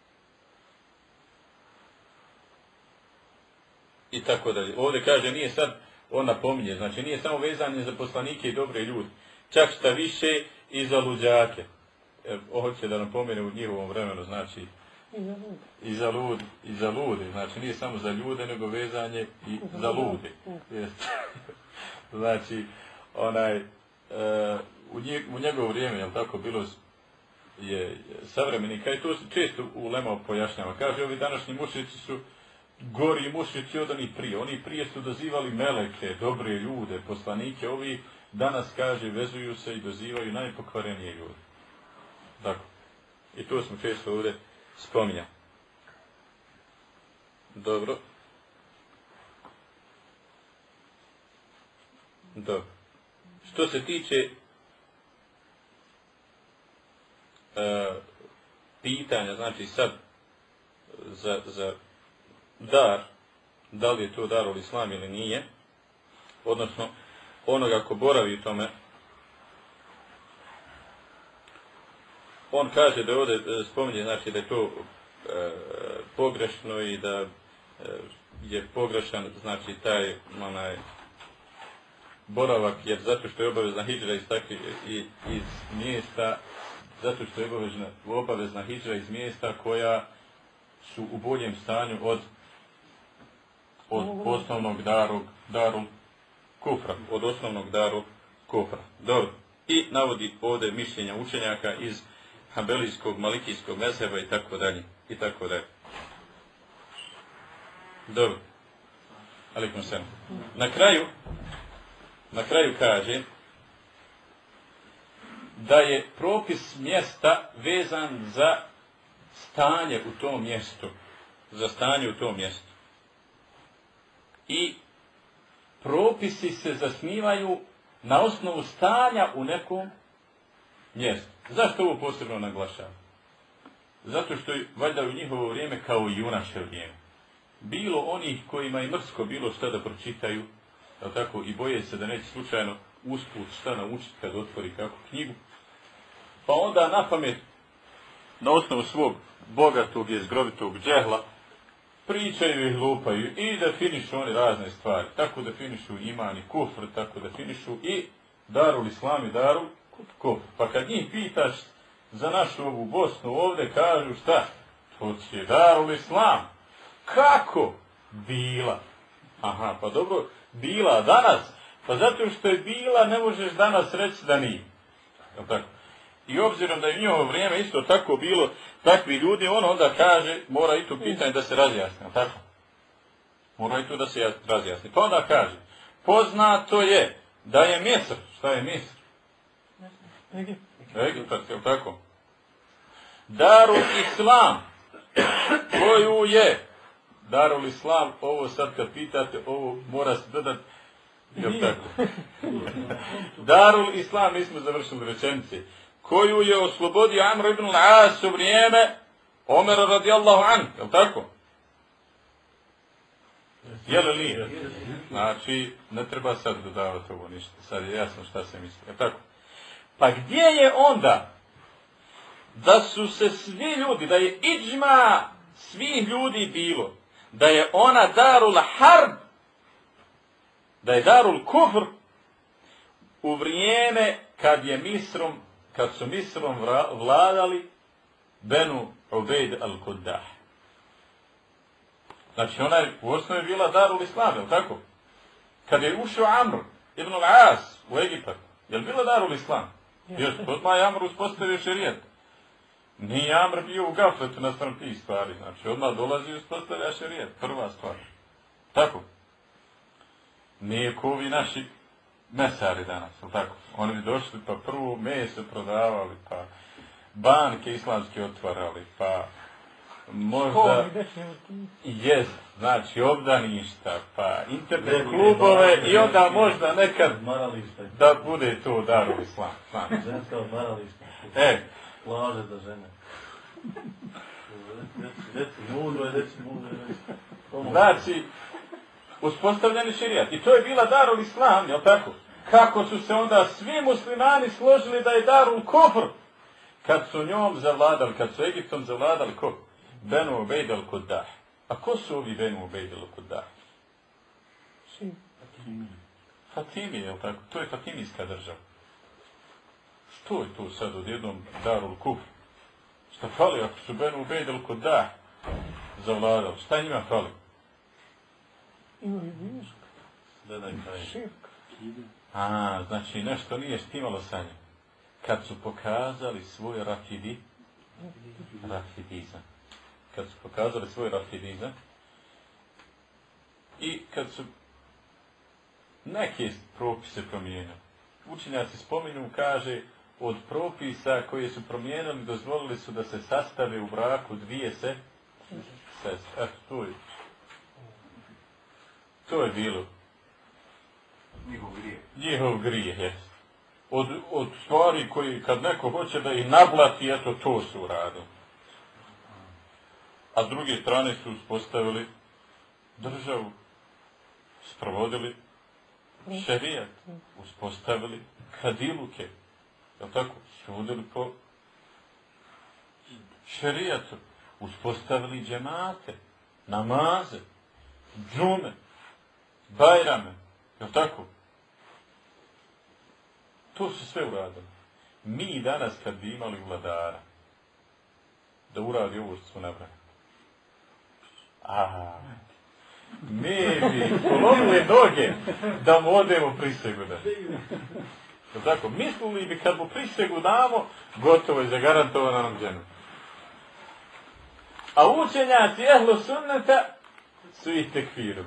i tako dalje. Ovdje kaže, nije sad, on napominje, znači nije samo vezanje za poslanike i dobre ljude, čak šta više i za luđake. E, hoće da napomene u njihovom vremenu, znači i za lude, i za lude, znači nije samo za ljude, nego vezanje i za lude. Znači, onaj, e, u, nje, u njegovo vrijeme, jel tako, bilo je savremenika i to se često ulema pojašnjava. Kaže, ovi današnji mušrici su gori mušrici od onih prije. Oni prije su dozivali meleke, dobre ljude, poslanike. Ovi danas, kaže, vezuju se i dozivaju najpokvarenije ljude. Tako. I to smo često ovdje spominjali. Dobro. Dobro. Što se tiče e, pitanja, znači sad za, za dar, da li je to dar u islam ili nije, odnosno onoga ko boravi u tome, on kaže da ovdje spominje, znači da je to e, pogrešno i da e, je pogrešan, znači taj onaj boravak, jer zato što je obavezna hidžra iz, takvi, iz, iz mjesta, zato što je obavezna, obavezna hidžra iz mjesta koja su u boljem stanju od, od osnovnog daru, daru kufra, od osnovnog daru kufra. Dobro. I navodi ovdje mišljenja učenjaka iz hanbelijskog, malikijskog mezheba i tako dalje, i tako dalje. Dobro. Alejkum selam. Na kraju, na kraju kaže da je propis mjesta vezan za stanje u tom mjestu, za stanje u tom mjestu. I propisi se zasnivaju na osnovu stanja u nekom mjestu. Zašto ovo posebno naglašavam? Zato što je valjda u njihovo vrijeme kao i u naše vrijeme. Bilo onih kojima je mrsko bilo šta da pročitaju, tako, i boje se da neće slučajno usput šta naučiti kad otvori kakvu knjigu. Pa onda na pamet, na osnovu svog bogatog i zgrobitog džehla, pričaju i glupaju i definišu oni razne stvari. Tako definišu iman i kufr, tako definišu i darul islam i darul kufr. Pa kad njih pitaš za našu ovu Bosnu, ovdje kažu šta? To je darul islam. Kako? Bila. Aha, pa dobro, bila danas. Pa zato što je bila, ne možeš danas reći da nije. Jel tako? I obzirom da je u njihovo vrijeme isto tako bilo takvi ljudi, on onda kaže, mora i tu pitanje da se razjasni, tako? Mora i tu da se razjasni. Pa onda kaže, poznato je da je Misr, šta je Misr? Egipat, jel tako? Darul Islam, koju je, Darul Islam, ovo sad kad pitate, ovo mora se dodati, jel tako? Darul Islam, mi smo završili rečenice, koju je oslobodio Amr ibn al-As u vrijeme Omera radijallahu anhu, jel tako? Je li nije? Znači, ne treba sad dodavati ovo ništa, sad je jasno šta se misli, jel tako? Pa gdje je onda da su se svi ljudi, da je iđma svih ljudi bilo, da je ona darul harb, da je darul kufr u vrijeme kad je Misrom, kad su Misrom vladali Benu Ubejd al-Kudah. Znači ona je u osnovi bila darul islam, jel tako? Kad je ušao Amr ibn al-As u Egipat, je li bila darul islam? Još, odmah je Amr uspostavio šerijet. Nije Amr bio u gafletu na stran tih stvari, znači odmah dolazi i uspostavlja šerijet, prva stvar. Tako? Nije ko ovi naši mesari danas, jel tako? Oni bi došli pa prvo meso prodavali, pa banke islamske otvarali, pa možda jest, znači obdaništa, pa internet klubove i onda možda nekad da bude to darul islam. Ženska odmarališta. E. Plaže za žene. Reci mudro, reci mudro, reci. Znači, uspostavljeni šerijat. I to je bila darul islam, jel tako? Kako su se onda svi muslimani složili da je darul kufr? Kad su njom zavladali, kad su Egiptom zavladali ko? Benu Ubejd al-Kudah. A ko su ovi Benu Ubejd al-Kudah? Fatimi, jel tako? To je fatimijska država. Što je tu sad odjednom darul kufr? Šta fali ako su Benu Ubejd al-Kudah zavladali? Šta njima fali? Imali viška. Dodaj kaj. Širka. A, znači nešto nije štimalo sa njim. Kad su pokazali svoj rafidi, rafidizam. Kad su pokazali svoj rafidizam i kad su neke propise promijenili. Učenjaci spominju, kaže, od propisa koje su promijenili, dozvolili su da se sastave u braku dvije se sestre. Eto, to je. To je bilo. Njihov grijeh. Njihov grijeh, jest. Od, od stvari koji kad neko hoće da ih nablati, eto to su uradili. A s druge strane su uspostavili državu, sprovodili šerijat, uspostavili kadiluke, jel tako, sudili po šerijatu, uspostavili džemate, namaze, džume, bajrame, jel tako? To su sve uradili. Mi danas kad bi imali vladara da uradi ovo što smo nabrali, a mi bi polomili noge da mu odemo prisegu da. Jel tako? Mislili bi kad mu prisegu damo, gotovo je zagarantovano nam dženu. A učenjaci ehlu sunneta su ih tekfiru.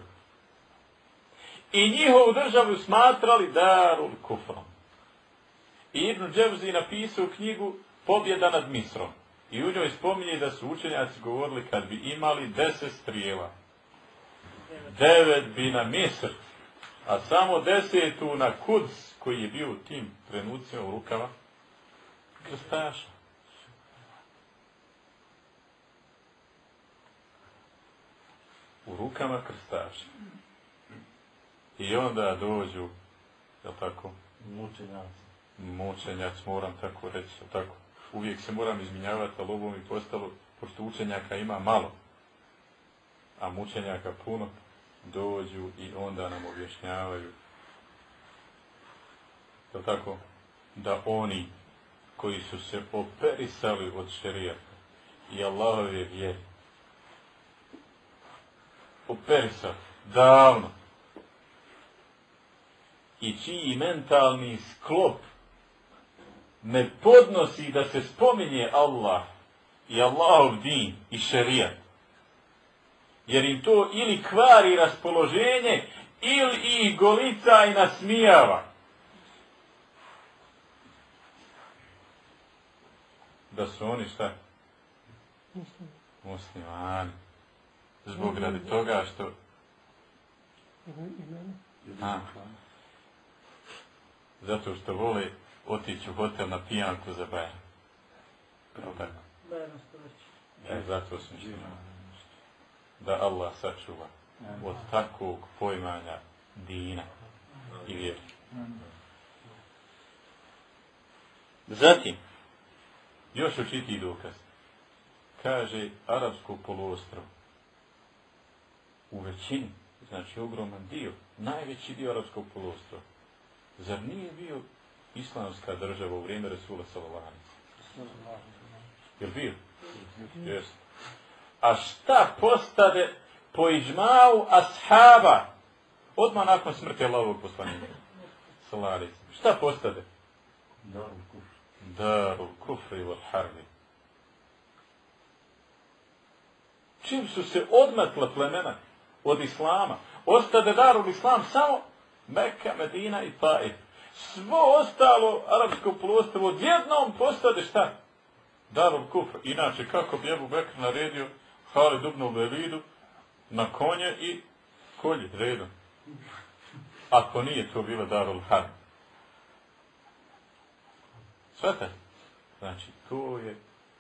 I njihovu državu smatrali darul kufrom. I Ibn Dževzi napisao knjigu Pobjeda nad Misrom. I u njoj spominje da su učenjaci govorili kad bi imali deset strijela, devet bi na Misr, a samo desetu na Kuds, koji je bio u tim trenucima u rukama krstaša. U rukama krstaša. I onda dođu, jel tako? Mučenjaci. Mučenjac, moram tako reći, jel tako? Uvijek se moram izminjavati, ali ovo mi postalo, pošto učenjaka ima malo. a mučenjaka puno, dođu i onda nam objašnjavaju, je li tako, da oni koji su se operisali od šerijata i Allahove vjere, operisali davno, i čiji mentalni sklop ne podnosi da se spominje Allah i Allahov din i šerijat, jer im to ili kvari raspoloženje ili ih golica i nasmijava. Da su oni šta? Muslimani. Zbog radi toga što... A, zato što vole otići u hotel na pijanku za bajan. Pravo tako? E, zato sam što da Allah sačuva od takvog pojmanja dina i vjeri. Zatim, još očitiji dokaz. Kaže, arapsko poluostrvo u većini, znači ogroman dio, najveći dio arapskog poluostrva, zar nije bio islamska država u vrijeme Resula sallallahu alejhi ve sellem? Jel bio? Jeste. A šta postade po iđmau ashaba odmah nakon smrti Allahovog poslanika sallallahu alejhi ve sellem? Šta postade? Darul kufr. Darul kufri wal harbi. Čim su se odmetla plemena od islama, ostade Darul Islam samo Mekka, Medina i Taif. Svo ostalo arapsko poluostrvo odjednom postade šta? Darul kufr. Inače, kako bi Ebu Bekr naredio Halid ibn Velidu na konje i kolje redom. Ako nije to bilo Darul harb. Svete? Znači, to je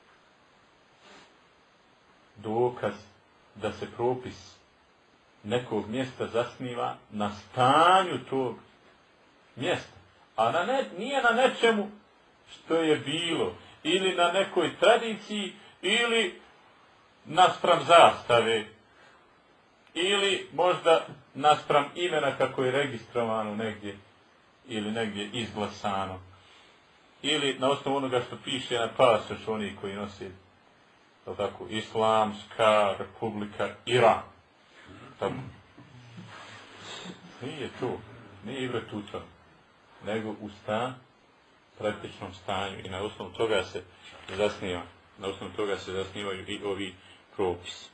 dokaz da se propis nekog mjesta zasniva na stanju tog mjesta. A na ne, nije na nečemu što je bilo. Ili na nekoj tradiciji, ili naspram zastave. Ili možda naspram imena kako je registrovano negdje. Ili negdje izglasano. Ili na osnovu onoga što piše na pasošu oni koji nosi tako, Islamska Republika Iran. Tako. Nije to. Nije igre tuto. Nego u stan, praktičnom stanju. I na osnovu toga se zasniva. Na osnovu toga se zasnivaju i ovi propisi.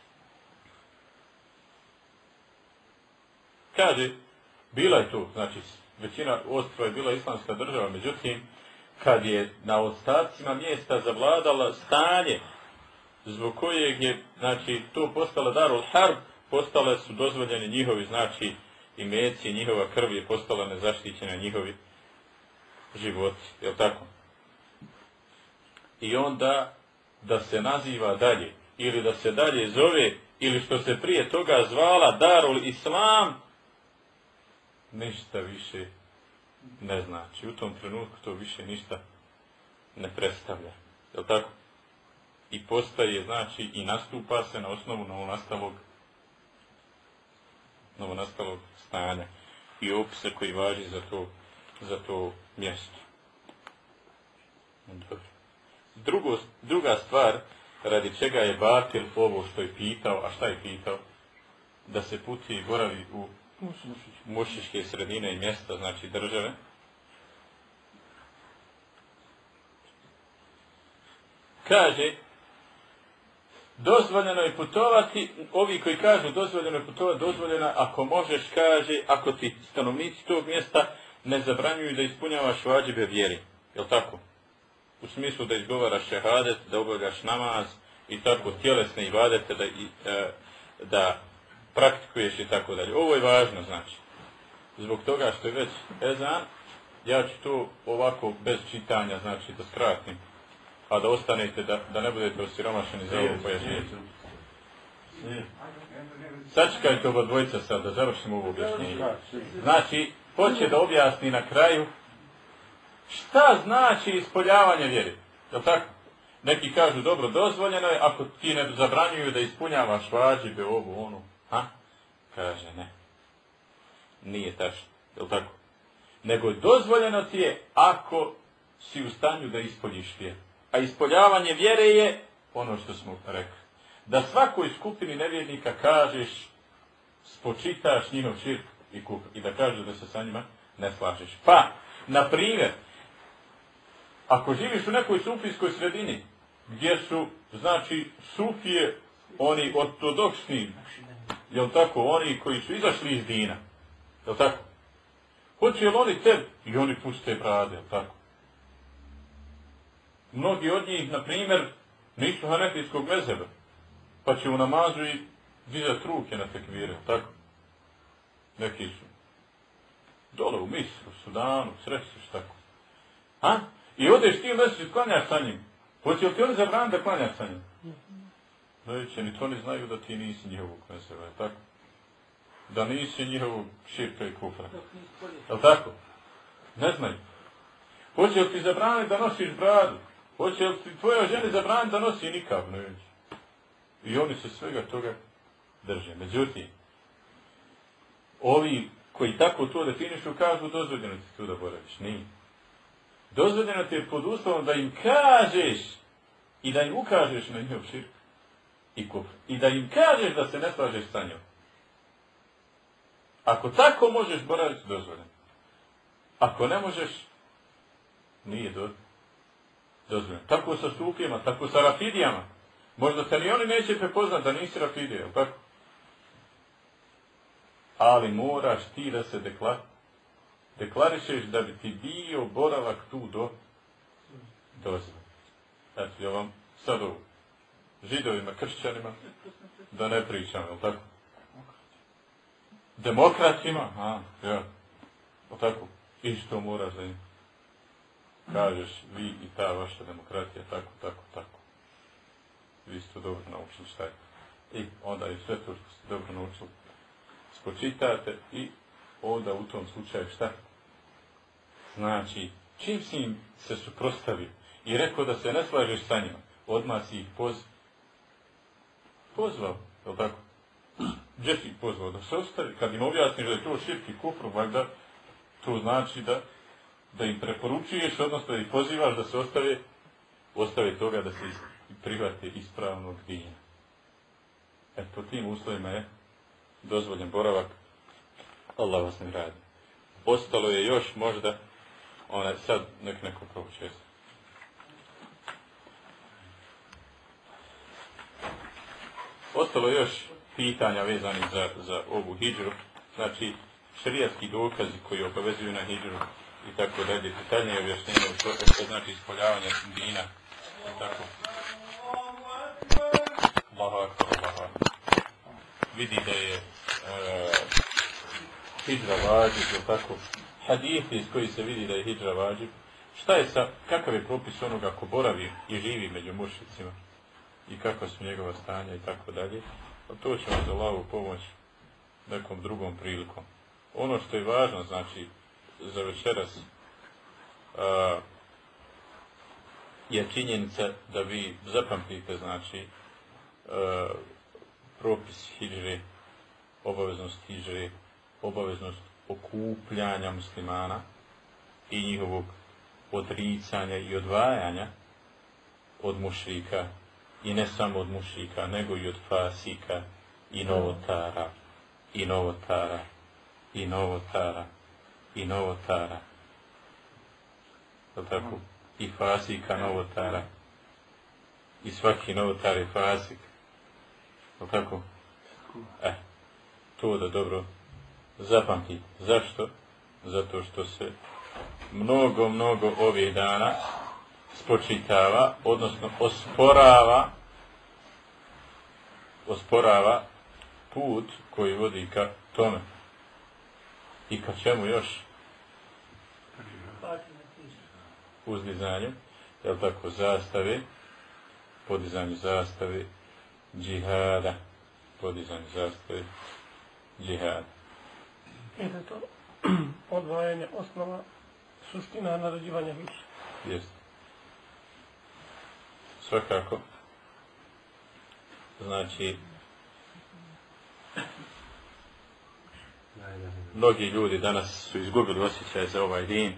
Kaže, bila je to, znači, većina ostrva je bila islamska država, međutim, kad je na ostacima mjesta zavladala stanje zbog kojeg je, znači, to postala Darul harb, postale su dozvoljeni njihovi, znači, imeci, njihova krv je postala nezaštićena, njihovi životi, je li tako? I onda da se naziva dalje, ili da se dalje zove, ili što se prije toga zvala Darul Islam, ništa više ne znači. U tom trenutku to više ništa ne predstavlja. Je li tako? I postaje, znači, i nastupa se na osnovu novonastalog novonastalog stanja i opisa koji važi za to, za to mjesto. Drugo, druga stvar, radi čega je batil ovo što je pitao, a šta je pitao? Da se puti i boravi u mušiške sredine i mjesta, znači države. Kaže, dozvoljeno je putovati, ovi koji kažu dozvoljeno je putovati, dozvoljeno ako možeš, kaže, ako ti stanovnici tog mjesta ne zabranjuju da ispunjavaš vađibe vjeri. Jel' tako? U smislu da izgovaraš šehadet, da obavljaš namaz i tako tjelesne ibadete da, i, e, da praktikuješ i tako dalje. Ovo je važno, znači. Zbog toga što je već ezan, ja ću to ovako bez čitanja, znači da skratim, a da ostanete, da, da ne budete osiromašeni za ovo pojašnjenje. Sačekajte oba dvojica sad, da završimo ovo objašnjenje. Znači, hoće da objasni na kraju šta znači ispoljavanje vjere. Je li tako? Neki kažu, dobro, dozvoljeno je ako ti ne zabranjuju da ispunjavaš vađibe, ovu, onu. Ha? Kaže, ne. Nije tačno. Je li tako? Nego dozvoljeno ti je ako si u stanju da ispoljiš vjeru. A ispoljavanje vjere je ono što smo rekli. Da svakoj skupini nevjernika kažeš, spočitaš njihov širk i kufr. I da kažeš da se sa njima ne slažeš. Pa, na primjer, ako živiš u nekoj sufijskoj sredini, gdje su, znači, sufije, oni ortodoksni, jel tako, oni koji su izašli iz dina, jel tako? Hoće li oni tebi? I oni puste brade, jel tako? Mnogi od njih, na primjer, nisu hanefijskog mezheba, pa će u namazu i dizati ruke na tekvire, tako? Neki su dole u Misru, Sudanu, srećiš tako. Ha? I odeš ti u mjesecu i klanjaš sa njim. Hoće li ti oni zabraniti da klanjaš sa njim? Neće, ni to ne znaju da ti nisi njihovog mezheba, tako? Da nisi njihovog širka i kufra. Je li tako? Ne znaju. Hoće li ti zabraniti da nosiš bradu? Hoće li ti tvoja žena zabraniti da nosi nikab? Neće. I oni se svega toga drže. Međutim, ovi koji tako to definišu kažu dozvoljeno ti tu da boraviš. Nije. Dozvoljeno ti je pod uslovom da im kažeš i da im ukažeš na njihov širk i kufr. I da im kažeš da se ne slažeš sa njom. Ako tako možeš boraviti, dozvoljeno. Ako ne možeš, nije dozvoljeno. Tako sa sufijama, tako sa rafidijama. Možda te ni oni neće prepoznati da nisi rafidija, jel tako? Ali moraš ti da se deklar... deklarišeš da bi ti bio boravak tu do dozvoljeno. Eto, ja vam sad ovo, židovima, kršćanima, da ne pričam, jel tako? Demokratima, a, ja, o tako, isto moraš da im kažeš, vi i ta vaša demokratija, tako, tako, tako. Vi ste dobro naučili šta je. I onda i sve to što ste dobro naučili spočitate i onda u tom slučaju šta? Znači, čim si im se suprotstavio i rekao da se ne slažeš sa njima, odmah si ih poz... pozvao, je li tako? Gdje si ih pozvao? Da se ostavi. Kad im objasniš da je to širk i kufr, valjda to znači da, da im preporučuješ, odnosno da ih pozivaš da se ostave, ostave toga da se prihvate ispravnog dina. E, po tim uslovima je dozvoljen boravak. Allah vas ne radi. Ostalo je još možda, onaj, sad nek neko provuče. Ostalo je još pitanja vezanih za, za ovu hidžru, znači šerijatski dokazi koji obavezuju na hidžru i tako dalje, detaljnije objašnjenje što to znači ispoljavanje dina i tako. Allahu akbar, Allahu akbar. Vidi da je uh, hidžra vađib, ili tako, hadithi iz koji se vidi da je hidžra vađib. Šta je sa, kakav je propis onoga ko boravi i živi među mušricima i kakva su njegova stanja i tako dalje. A to ćemo za Allahovu pomoć nekom drugom prilikom. Ono što je važno, znači, za večeras a, je činjenica da vi zapamtite, znači, a, propis hidžre, obaveznost hidžre, obaveznost okupljanja muslimana i njihovog odricanja i odvajanja od mušrika, i ne samo od mušrika, nego i od fasika, i novotara, i novotara, i novotara, i novotara. Je tako? I fasika, novotara. I svaki novotar je fasik. Je tako? E, to da dobro zapamtite. Zašto? Zato što se mnogo, mnogo ovih dana spočitava, odnosno osporava, osporava put koji vodi ka tome. I ka čemu još? Uzdizanju, jel tako, zastave, podizanju zastave, džihada, podizanju zastave, džihada. I da je to odvajanje osnova, suština naređivanja više. Jeste. svakako, znači, mnogi ljudi danas su izgubili osjećaj za ovaj din,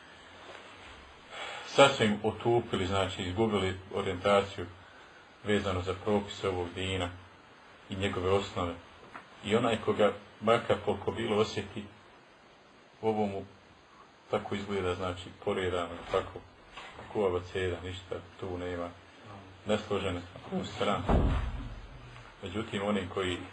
sasvim otupili, znači izgubili orijentaciju vezano za propise ovog dina i njegove osnove. I onaj koga makar koliko bilo osjeti, ovo mu tako izgleda, znači poredano, tako kuva ceda, ništa tu nema, nesložene atmosfera. Međutim, oni koji e,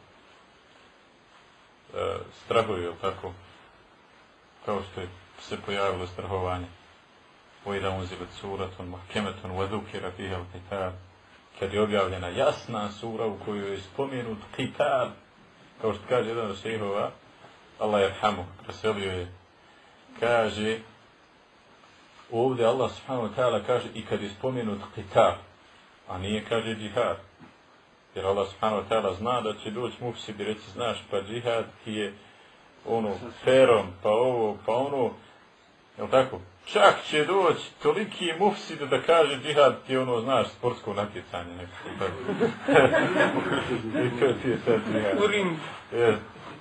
strahuju, tako, kao što je se pojavilo strahovanje, وَإِذَا أُنْزِلَتْ سُورَةٌ مُحْكَمَةٌ وَذُكِرَ فِيهَا الْقِتَالُ, kad je objavljena jasna sura u kojoj je spomenut qital, kao što kaže jedan od šejhova, Allah jerhamu, preselio je, kaže, ovdje Allah subhanahu wa ta'ala kaže i kad je spomenut qital, a nije kaže džihad. Jer Allah subhanahu wa ta'ala zna da će doći mufsid i reći, znaš, pa džihad ti je ono, ferom, pa ovo, pa ono, jel tako? Čak će doći toliki mufsid da kaže džihad ti je ono, znaš, sportsko natjecanje, neko tako. I to ti je sad džihad. Urim. Yes.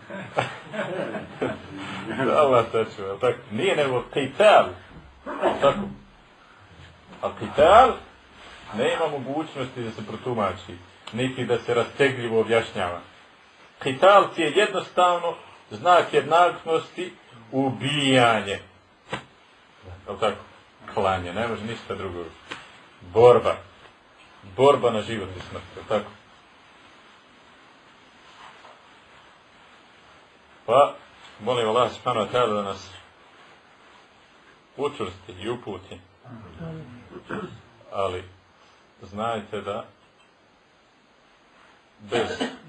Allah sačuva, jel tako? Nije nego qital, jel tako? A qital nema mogućnosti da se protumači, niti da se rastegljivo objašnjava. Qital ti je jednostavno znak jednakosti, ubijanje. Jel tako? Klanje, ne može ništa drugo. Borba. Borba na život i smrt, jel tako? Pa, molim Allah subhanahu wa ta'ala da nas učvrsti i uputi. Ali, znajte da bez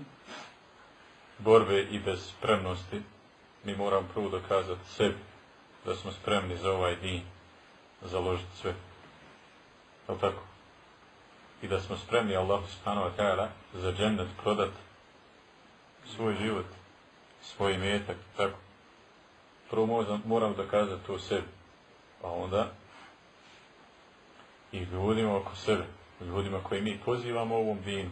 borbe i bez spremnosti mi moramo prvo dokazati sebi da smo spremni za ovaj din, založiti sve. Jel' tako? I da smo spremni Allahu subhanahu wa ta'ala za džennet prodati svoj život, svoj imetak, tako. Prvo moramo dokazati to sebi, a onda i ljudima oko sebe, ljudima koji mi pozivamo ovom dinu.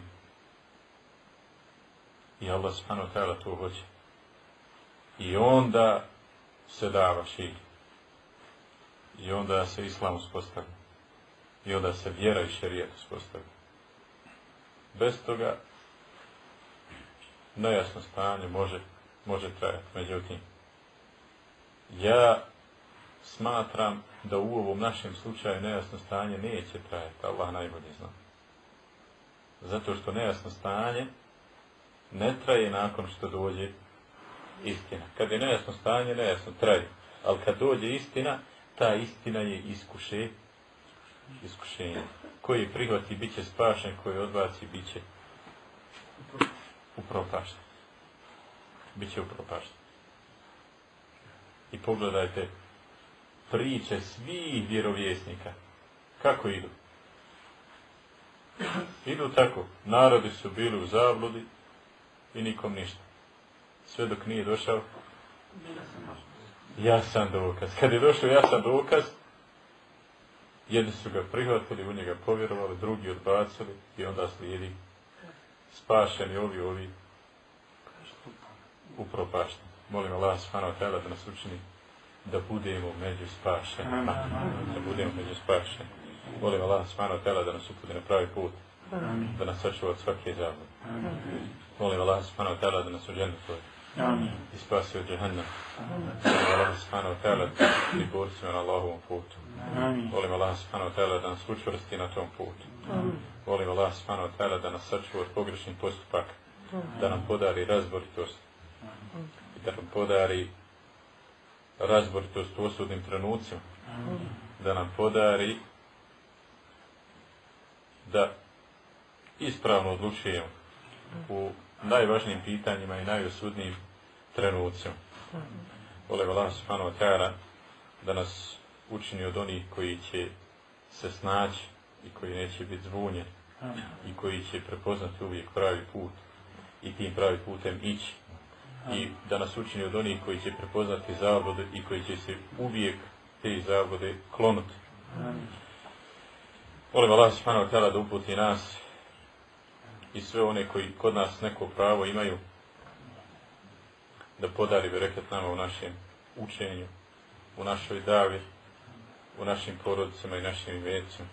I Allah subhanahu wa ta'ala to hoće. I onda se dava širi. I onda se islam uspostavlja. I onda se vjera i šerijat uspostavlja. Bez toga nejasno stanje može, može trajati. Međutim, ja smatram da u ovom našem slučaju nejasno stanje neće trajati. Allah najbolje zna. Zato što nejasno stanje ne traje nakon što dođe istina. Kad je nejasno stanje, nejasno traje. Ali kad dođe istina, ta istina je iskuše, iskušenje. Koji prihvati, bit će spašen, koji odbaci, bit će upropašten. Biće upropašten. I pogledajte priče svih vjerovjesnika. Kako idu? Idu tako. Narodi su bili u zabludi i nikom ništa. Sve dok nije došao jasan dokaz. Kad je došao jasan dokaz, jedni su ga prihvatili, u njega povjerovali, drugi odbacili i onda slijedi spašeni ovi, ovi upropašteni. Molim Allah subhanahu wa ta'ala da nas učini da budemo među spašenima. Da budemo među spašenima. Molim Allah subhanahu wa ta'ala da nas uputi na pravi put. Da nas sačuva od svake zablude. Molim Allah subhanahu wa ta'ala da nas u džennetu i spasi od džehennema. Molim Allah subhanahu wa ta'ala da i borcima na Allahovom putu. Molim Allah subhanahu wa ta'ala da nas učvrsti na tom putu. Molim Allah subhanahu wa ta'ala da nas sačuva od pogrešnih postupaka. Da nam podari razboritost. I da nam podari razboritost u osudnim trenucima. Da nam podari da ispravno odlučujemo u najvažnijim pitanjima i najosudnijim trenucima. Molim Allah subhanahu wa ta'ala da nas učini od onih koji će se snaći i koji neće biti zbunjeni i koji će prepoznati uvijek pravi put i tim pravi putem ići. I da nas učini od onih koji će prepoznati zablude i koji će se uvijek te zablude klonuti. Molim Allah subhanahu wa ta'ala da uputi nas i sve one koji kod nas neko pravo imaju, da podari bereket nama u našem učenju, u našoj davi, u našim porodicama i našim imecima.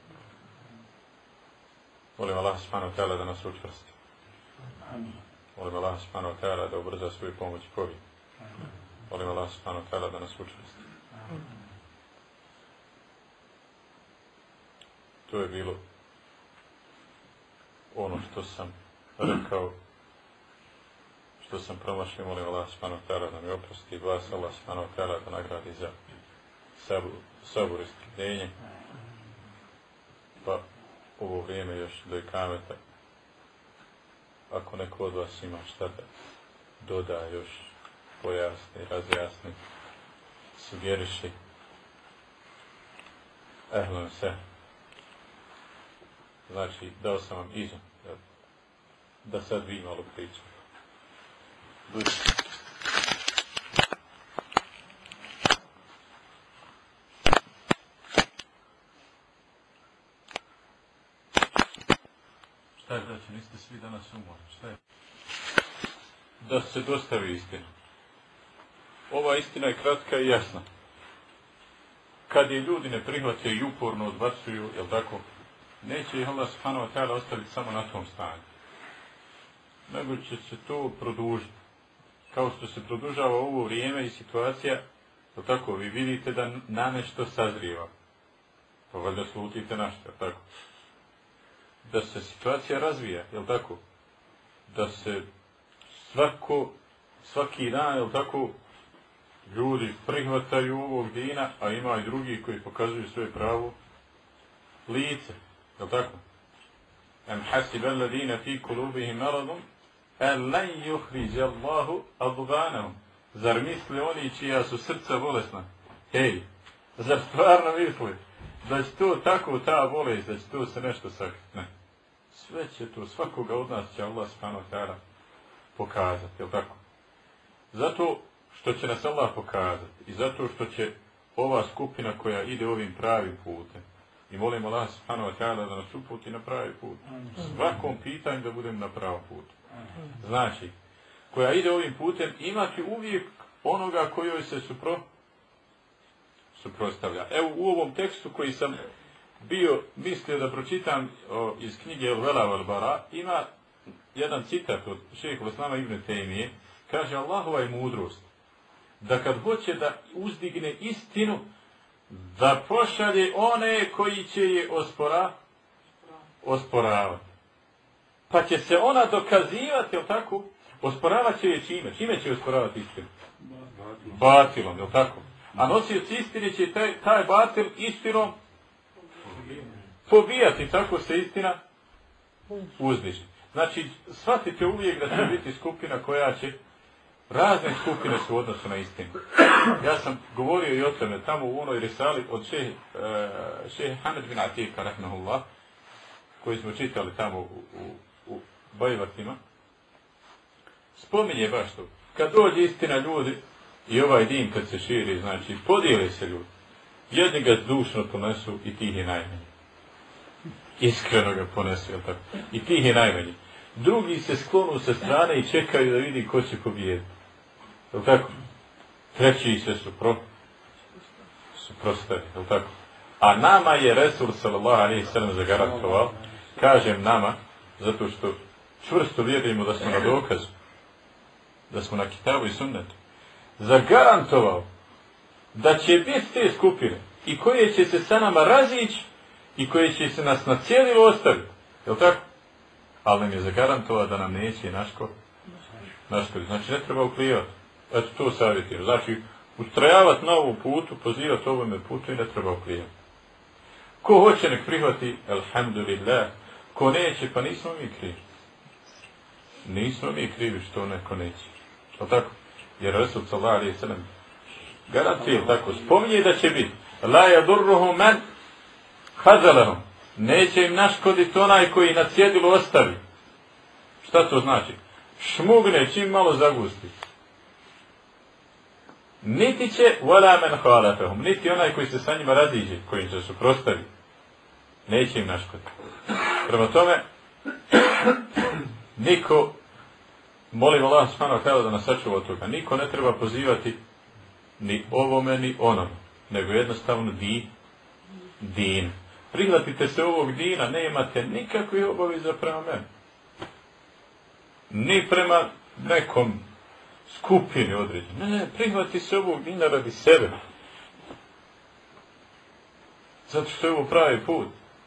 Molim Allah subhanahu wa ta'ala da nas učvrsti. Molim Allah subhanahu wa ta'ala da ubrza svoju pomoć i pobjedu. Molim Allah subhanahu wa ta'ala da nas učvrsti. To je bilo ono što sam rekao, što sam promašio. Molim Allah subhanahu wa ta'ala da mi oprosti, vas Allah subhanahu wa ta'ala da nagradi za sabur, sabur i strpljenje. Pa ovo vrijeme još do ikameta, ako neko od vas ima šta da doda još, pojasni, razjasni, sugeriši, ehlan se. Znači, dao sam vam izum, da, da sad vi malo pričate. Budi. Šta je, znači, niste svi danas umorni, šta je? Da se dostavi istina. Ova istina je kratka i jasna. Kad je ljudi ne prihvate i uporno odbacuju, jel tako, neće ih Allah subhanahu wa ta'ala ostaviti samo na tom stanju. Nego će se to produžiti. Kao što se produžava ovo vrijeme i situacija, jel tako, vi vidite da na nešto sazrijeva. Pa valjda slutite na što, jel tako? Da se situacija razvija, jel tako? Da se svako, svaki dan, jel tako, ljudi prihvataju ovog dina, a ima i drugi koji pokazuju svoje pravo lice, jel tako? Am hasiba alladina fi kulubihim maradun an lan yukhrija Allahu adghanahum. Zar misle oni čija su srca bolesna? Hej, zar stvarno misle da će to tako ta bolest, da će to se nešto sakriti? Ne. Sve će to, svakoga od nas će Allah subhanahu wa ta'ala pokazati, jel tako? Zato što će nas Allah pokazati i zato što će ova skupina koja ide ovim pravim putem, i molim Allah subhanahu wa ta'ala da nas uputi na pravi put, svakom pitanju da budem na pravom putu. Znači, koja ide ovim putem, imati uvijek onoga kojoj se supro, suprostavlja. Evo u ovom tekstu koji sam bio mislio da pročitam o, iz knjige El Vela Val Bara, ima jedan citat od šejha Islama ibn Tejmije, kaže Allahova je mudrost da kad hoće da uzdigne istinu, da pošalje one koji će je ospora, osporavati. Pa će se ona dokazivati, jel tako? Osporavat će je čime? Čime će osporavati istinu? Batilom, jel tako? A nosioci istine će taj, taj batil istinom pobijati, tako se istina uzdiže. Znači, shvatite uvijek da će biti skupina koja će, razne skupine su u odnosu na istinu. Ja sam govorio i o tome tamo u onoj risali od šeha uh, Hamed bin Atika, rahmahullah, koji smo čitali tamo u, u, u Bajvatima. Spominje baš to. Kad dođe istina ljudi i ovaj din kad se širi, znači podijele se ljudi. Jedni ga dušno ponesu i tih je najmanji. Iskreno ga ponesu, jel tako? I tih je najmanji. Drugi se sklonu sa strane i čekaju da vidi ko će pobijediti. Jel tako? Treći se supro, suprostavi, jel tako? A nama je Resul sallallahu alejhi ve sellem zagarantovao, kažem nama, zato što čvrsto vjerujemo da smo na dokazu, da smo na kitabu i sunnetu, zagarantovao da će biti te skupine i koje će se sa nama razići i koje će se nas na cijelilu ostaviti, jel tako? Ali nam je zagarantovao da nam neće naško, naško, znači ne treba uklijevati. Eto to savjetujem. Znači, ustrajavati na ovom putu, pozivati ovome putu i ne treba uklijevati. Ko hoće nek prihvati, alhamdulillah, ko neće, pa nismo mi krivi. Nismo mi krivi što neko neće. O tako? Jer Resul sallallahu alejhi ve sellem garantuje tako, spominje da će biti la yadurruhum man khazalahum. Neće im naškoditi onaj koji na cjedilu ostavi. Šta to znači? Šmugne čim malo zagusti. Niti će wala man khalafahum, niti onaj koji se sa njima raziđe, koji se suprotstavi. Neće im naškoditi. Prema tome, niko, molim Allah subhanahu wa ta'ala da nas sačuva od toga, niko ne treba pozivati ni ovome ni onome, nego jednostavno di, din. Prihvatite se ovog dina, ne imate nikakve obaveze prema meni. Ni prema nekom skupini određeni. Ne, ne, prihvati se ovog dina radi sebe. Zato što je ovo pravi put.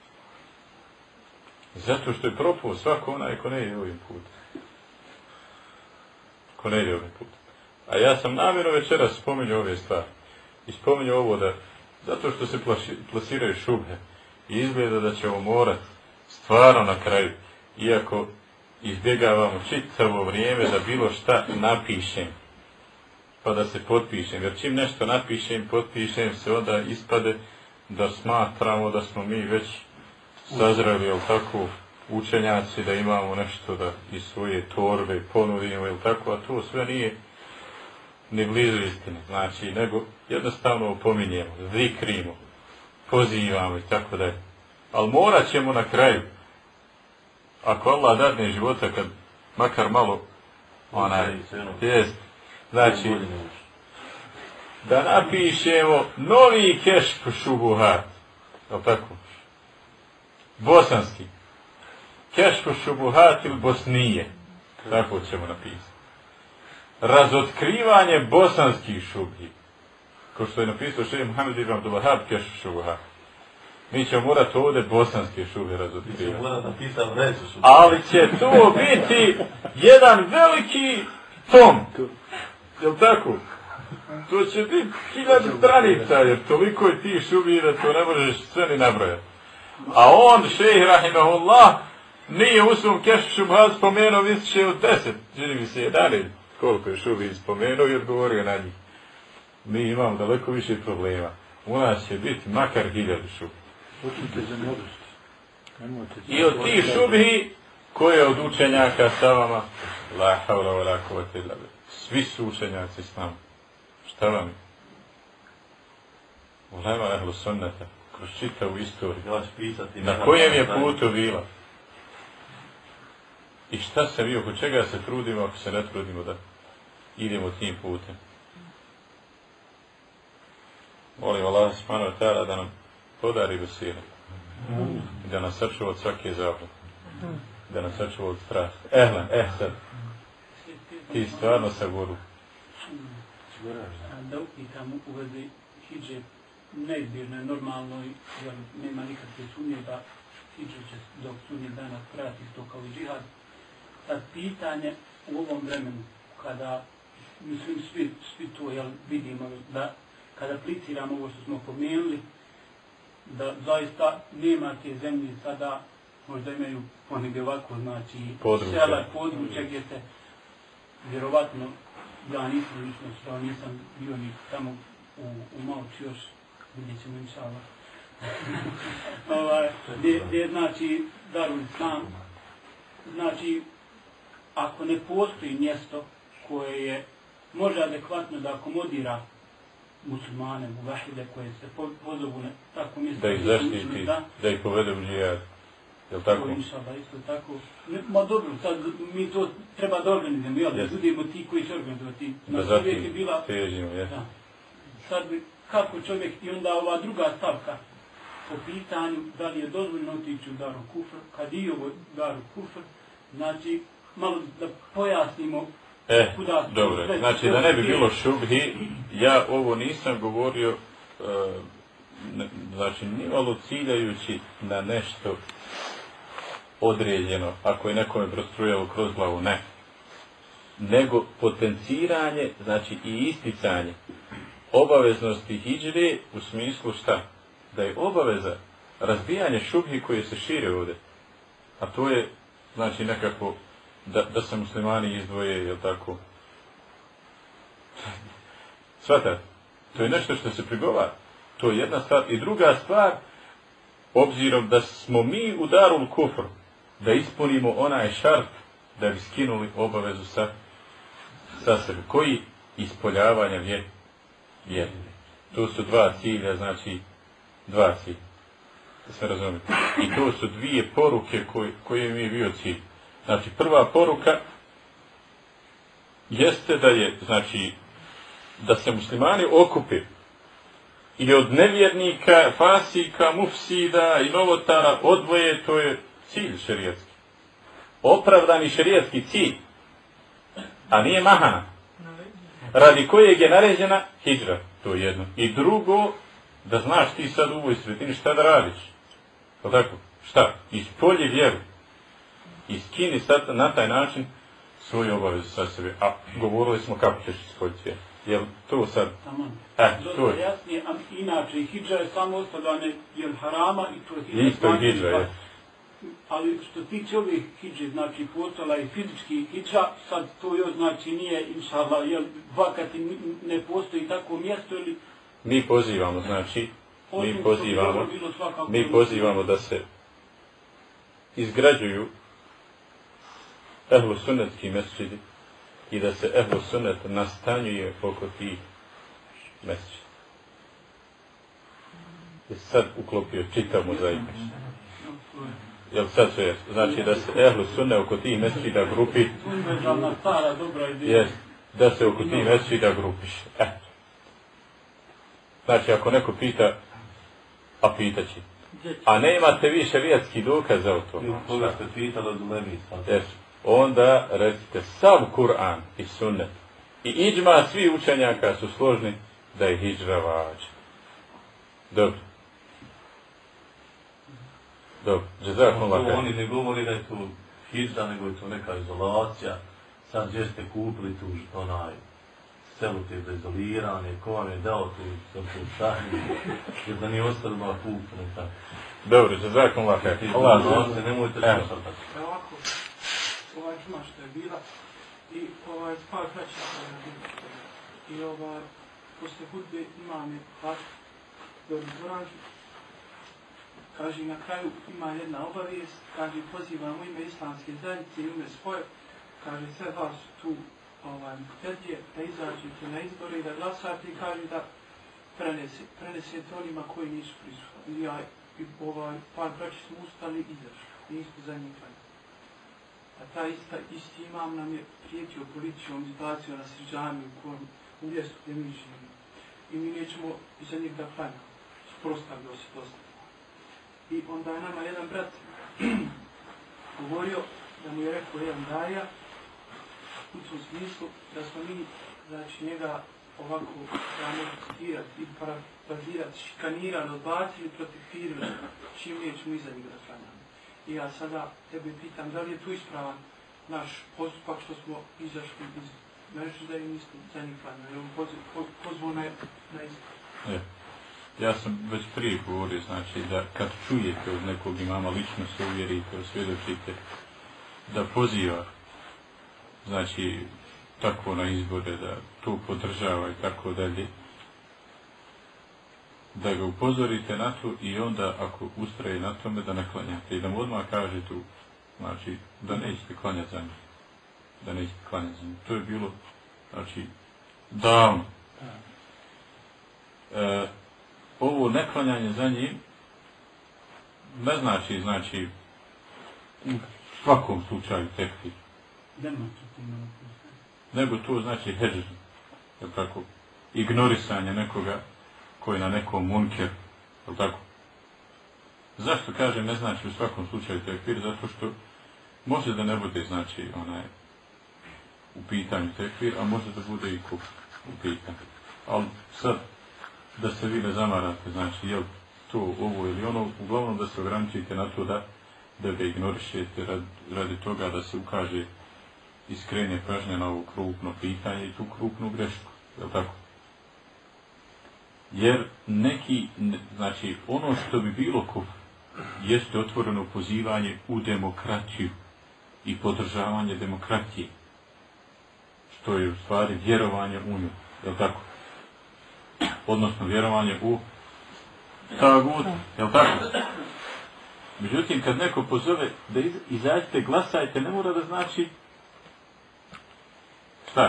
Zato što je propao svako onaj ko ne ide ovim putem. Ko ne ide ovim putem. A ja sam namjerno večeras spominjao ove stvari. I spominjao ovo da, zato što se plaši, plasiraju šubhe. I izgleda da ćemo morati stvarno na kraju, iako izbjegavamo čitavo vrijeme da bilo šta napišem, pa da se potpišem. Jer čim nešto napišem, potpišem se, onda ispade da smatramo da smo mi već sazreli, jel tako, učenjaci, da imamo nešto da iz svoje torbe ponudimo, jel tako, a to sve nije ni blizu istine. Znači, nego jednostavno opominjemo, zikrimo, pozivamo i tako da je. Ali morat ćemo na kraju, ako Allah dadne života, kad makar malo onaj, jest, znači, da napišemo novi kešf šubuhat, jel tako? Bosanski. Kešf šubuhat ili Bosnije, tako ćemo napisati. Razotkrivanje bosanskih šubhi, kao što je napisao šejh Muhammed ibn Abdul Wahhab kešf šubuhat. Mi ćemo morati ovdje bosanske šubhe razotkrivati. Ali će to biti jedan veliki tom. Jel' tako? To će biti hiljadu stranica, jer toliko je ti šubhi da to ne možeš sve ni nabrojati. A on, šejh rahimahullah, nije u svom kešf šubhat spomenuo više od deset, čini mi se jedanaest. Koliko je šubhi spomenuo i odgovorio na njih. Mi imamo daleko više problema. U nas će biti makar hiljadu šubhi. I od tih šubhi koje od učenjaka sa vama, la havla wa la kuvvete illa billah. Svi su učenjaci s nama. Šta vam je? Ulema ehlu sunneta, kroz čitavu istoriju. Na kojem je putu bila? I šta se mi, oko čega se trudimo ako se ne trudimo da idemo tim putem? Molim Allah subhanahu wa ta'ala da nam podari besiru. I da nas sačuva od svake zablude. Da nas sačuva od straha. Ehlan, eh sad. Ti stvarno sa goru. Da upitam u vezi hidže, neizbježno je normalno, jer nema nikakve sumnje da hidže će dok sudnjeg dana trajati isto kao i džihad. Sad pitanje u ovom vremenu, kada, mislim, svi, svi to jel, vidimo, da kada apliciramo ovo što smo pomenuli, da zaista nema te zemlje sada, možda imaju ponegdje ovako, znači, područje. Sela, područje gdje se, vjerovatno, ja nisam lično što nisam bio ni tamo u, u Malči još, vidjet ćemo inšala. ovaj, gdje, gdje znači Darul Islam, znači ako ne postoji mjesto koje je može adekvatno da akomodira muslimane, muvahide koje se pozovu na tako mjesto. Da ih zaštiti, da, da ih povede u džihad. Jel' tako? Inšallah, isto tako. Ne, ma dobro, sad mi to treba da organizujemo, jel? Da budemo ti koji će organizovati. Da zatim bila, težimo, jes. Da. Sad, kako čovjek, i onda ova druga stavka, po pitanju da li je dozvoljeno otići u Daru Kufr, kad i ovo Daru Kufr, znači, malo da pojasnimo. E, dobro, znači da ne bi bilo šubhi, ja ovo nisam govorio, uh, ne, znači nimalo ciljajući na nešto određeno, ako je nekome prostrujalo kroz glavu, ne. Nego potenciranje, znači i isticanje obaveznosti hidžre u smislu šta? Da je obaveza razbijanje šubhi koje se šire ovdje. A to je, znači nekako, da, da se muslimani izdvoje, jel tako? Svatate, to je nešto što se prigovara. To je jedna stvar. I druga stvar, obzirom da smo mi u Darul Kufr, da ispunimo onaj šart, da bi skinuli obavezu sa, sa sebe. Koji? Ispoljavanja vjeri. Vjeri. To su dva cilja, znači dva cilja. Da se razumijete. I to su dvije poruke koje, koje mi je bio cilj. Znači, prva poruka jeste da je, znači, da se muslimani okupe i od nevjernika, fasika, mufsida i novotara odvoje, to je cilj šerijatski. Opravdani šerijatski cilj, a nije mahana. Radi kojeg je naređena hidžra, to je jedno. I drugo, da znaš ti sad u ovoj sredini šta da radiš. Pa tako, šta? Ispolji vjeru. Iskini sad na taj način svoju obavezu sa sebe. A govorili smo kako ćeš ispoljiti vjeru. Jel to sad? Tamam. E, to je. Jasnije, a inače, hidža je samo ostavljanje jel harama i to je hidža. Isto je hidža, je. Ali što tiče ovih hidži, znači postala je fizički hidža, sad to još znači nije, inšallah, jel vakati ne postoji tako mjesto ili... Mi pozivamo, znači, mi pozivamo, mi pozivamo da se izgrađuju ehlu sunnetski mesčidi i da se ehlu sunnet nastanjuje oko tih mesčida. Je sad uklopio čitav mozaik. Jel sad sve je? Znači da se ehlu sunne oko tih mesčida grupi, je, da se oko tih mesčida grupiš. Eh. Znači ako neko pita, a pitaći. A ne imate vi šerijatski dokaz za to. Koga ste pitali od ulemi sad? Onda recite sav Kur'an i sunnet. I iđma svi učenjaka su složni da je hidžra vađa. Dobro. Dobro. To oni ne govori da je to hidžra, nego je to neka izolacija. Sad gdje ste kupili tu onaj selu te za izolirane, ko vam je dao tu sam tu stanje, jer da nije ostalo malo kupno i tako. Dobro, jazakum Allah khair. Allah se nemojte slušati. Evo ovako, ovaj džuma što je bila i ovaj par kraća koja je bila. I ovaj, posle hudbe imam je par dobri dvoranki. Kaže, na kraju ima jedna obavijest, kaže, pozivamo ime islamske zajednice i ime svoje, kaže, sve vas tu ovaj, muhtedije, da izađete na izbore i da glasate i kaže da prenese, prenesete onima koji nisu prisutni. I ja i ovaj, par braći smo ustali i izašli, nismo za njih klanjali. A taj ista, isti imam nam je prijetio policijom, izbacio nas iz džamiju u mjestu gdje mi živimo. I mi nećemo iza njih da klanjamo. Sprostavljao se dosta. I onda je nama jedan brat govorio da mu je rekao jedan daja u tom smislu da smo mi, znači, njega ovako, da mogu citirati i parafrazirati, šikanirali, odbacili, protekfirili, čim nećemo iza njega da klanjamo. I ja sada tebe pitam, da li je tu ispravan naš postupak što smo izašli iz mreže i nismo za njih klanjali, jer on pozvao na, na ispravan. Ja sam već prije govorio, znači, da kad čujete od nekog imama, lično se uvjerite, osvjedočite, da poziva, znači, tako na izbore, da to podržava i tako dalje, da ga upozorite na to i onda, ako ustraje na tome, da ne klanjate. I da mu odmah kaže tu, znači, da nećete klanjati za njih. Da nećete klanjati za njih. To je bilo, znači, davno. E, ovo neklanjanje za njim ne znači, znači, u svakom slučaju tekfir. Nego to znači hedžr, je tako, ignorisanje nekoga koji je na nekom munker, je tako. Zašto kažem ne znači u svakom slučaju tekfir? Zato što može da ne bude, znači, onaj, u pitanju tekfir, a može da bude i kufr u pitanju. Ali sad, da se vi ne zamarate, znači, je li to ovo ili ono, uglavnom da se ograničite na to da, da ga ignorišete radi, radi toga da se ukaže iskrenje pažnje na ovo krupno pitanje i tu krupnu grešku, je li tako? Jer neki, znači, ono što bi bilo kufr, jeste otvoreno pozivanje u demokratiju i podržavanje demokratije, što je u stvari vjerovanje u nju, je li tako? Odnosno vjerovanje u tagut, je li tako? Međutim, kad neko pozove da iz, izađete, glasajte, ne mora da znači šta?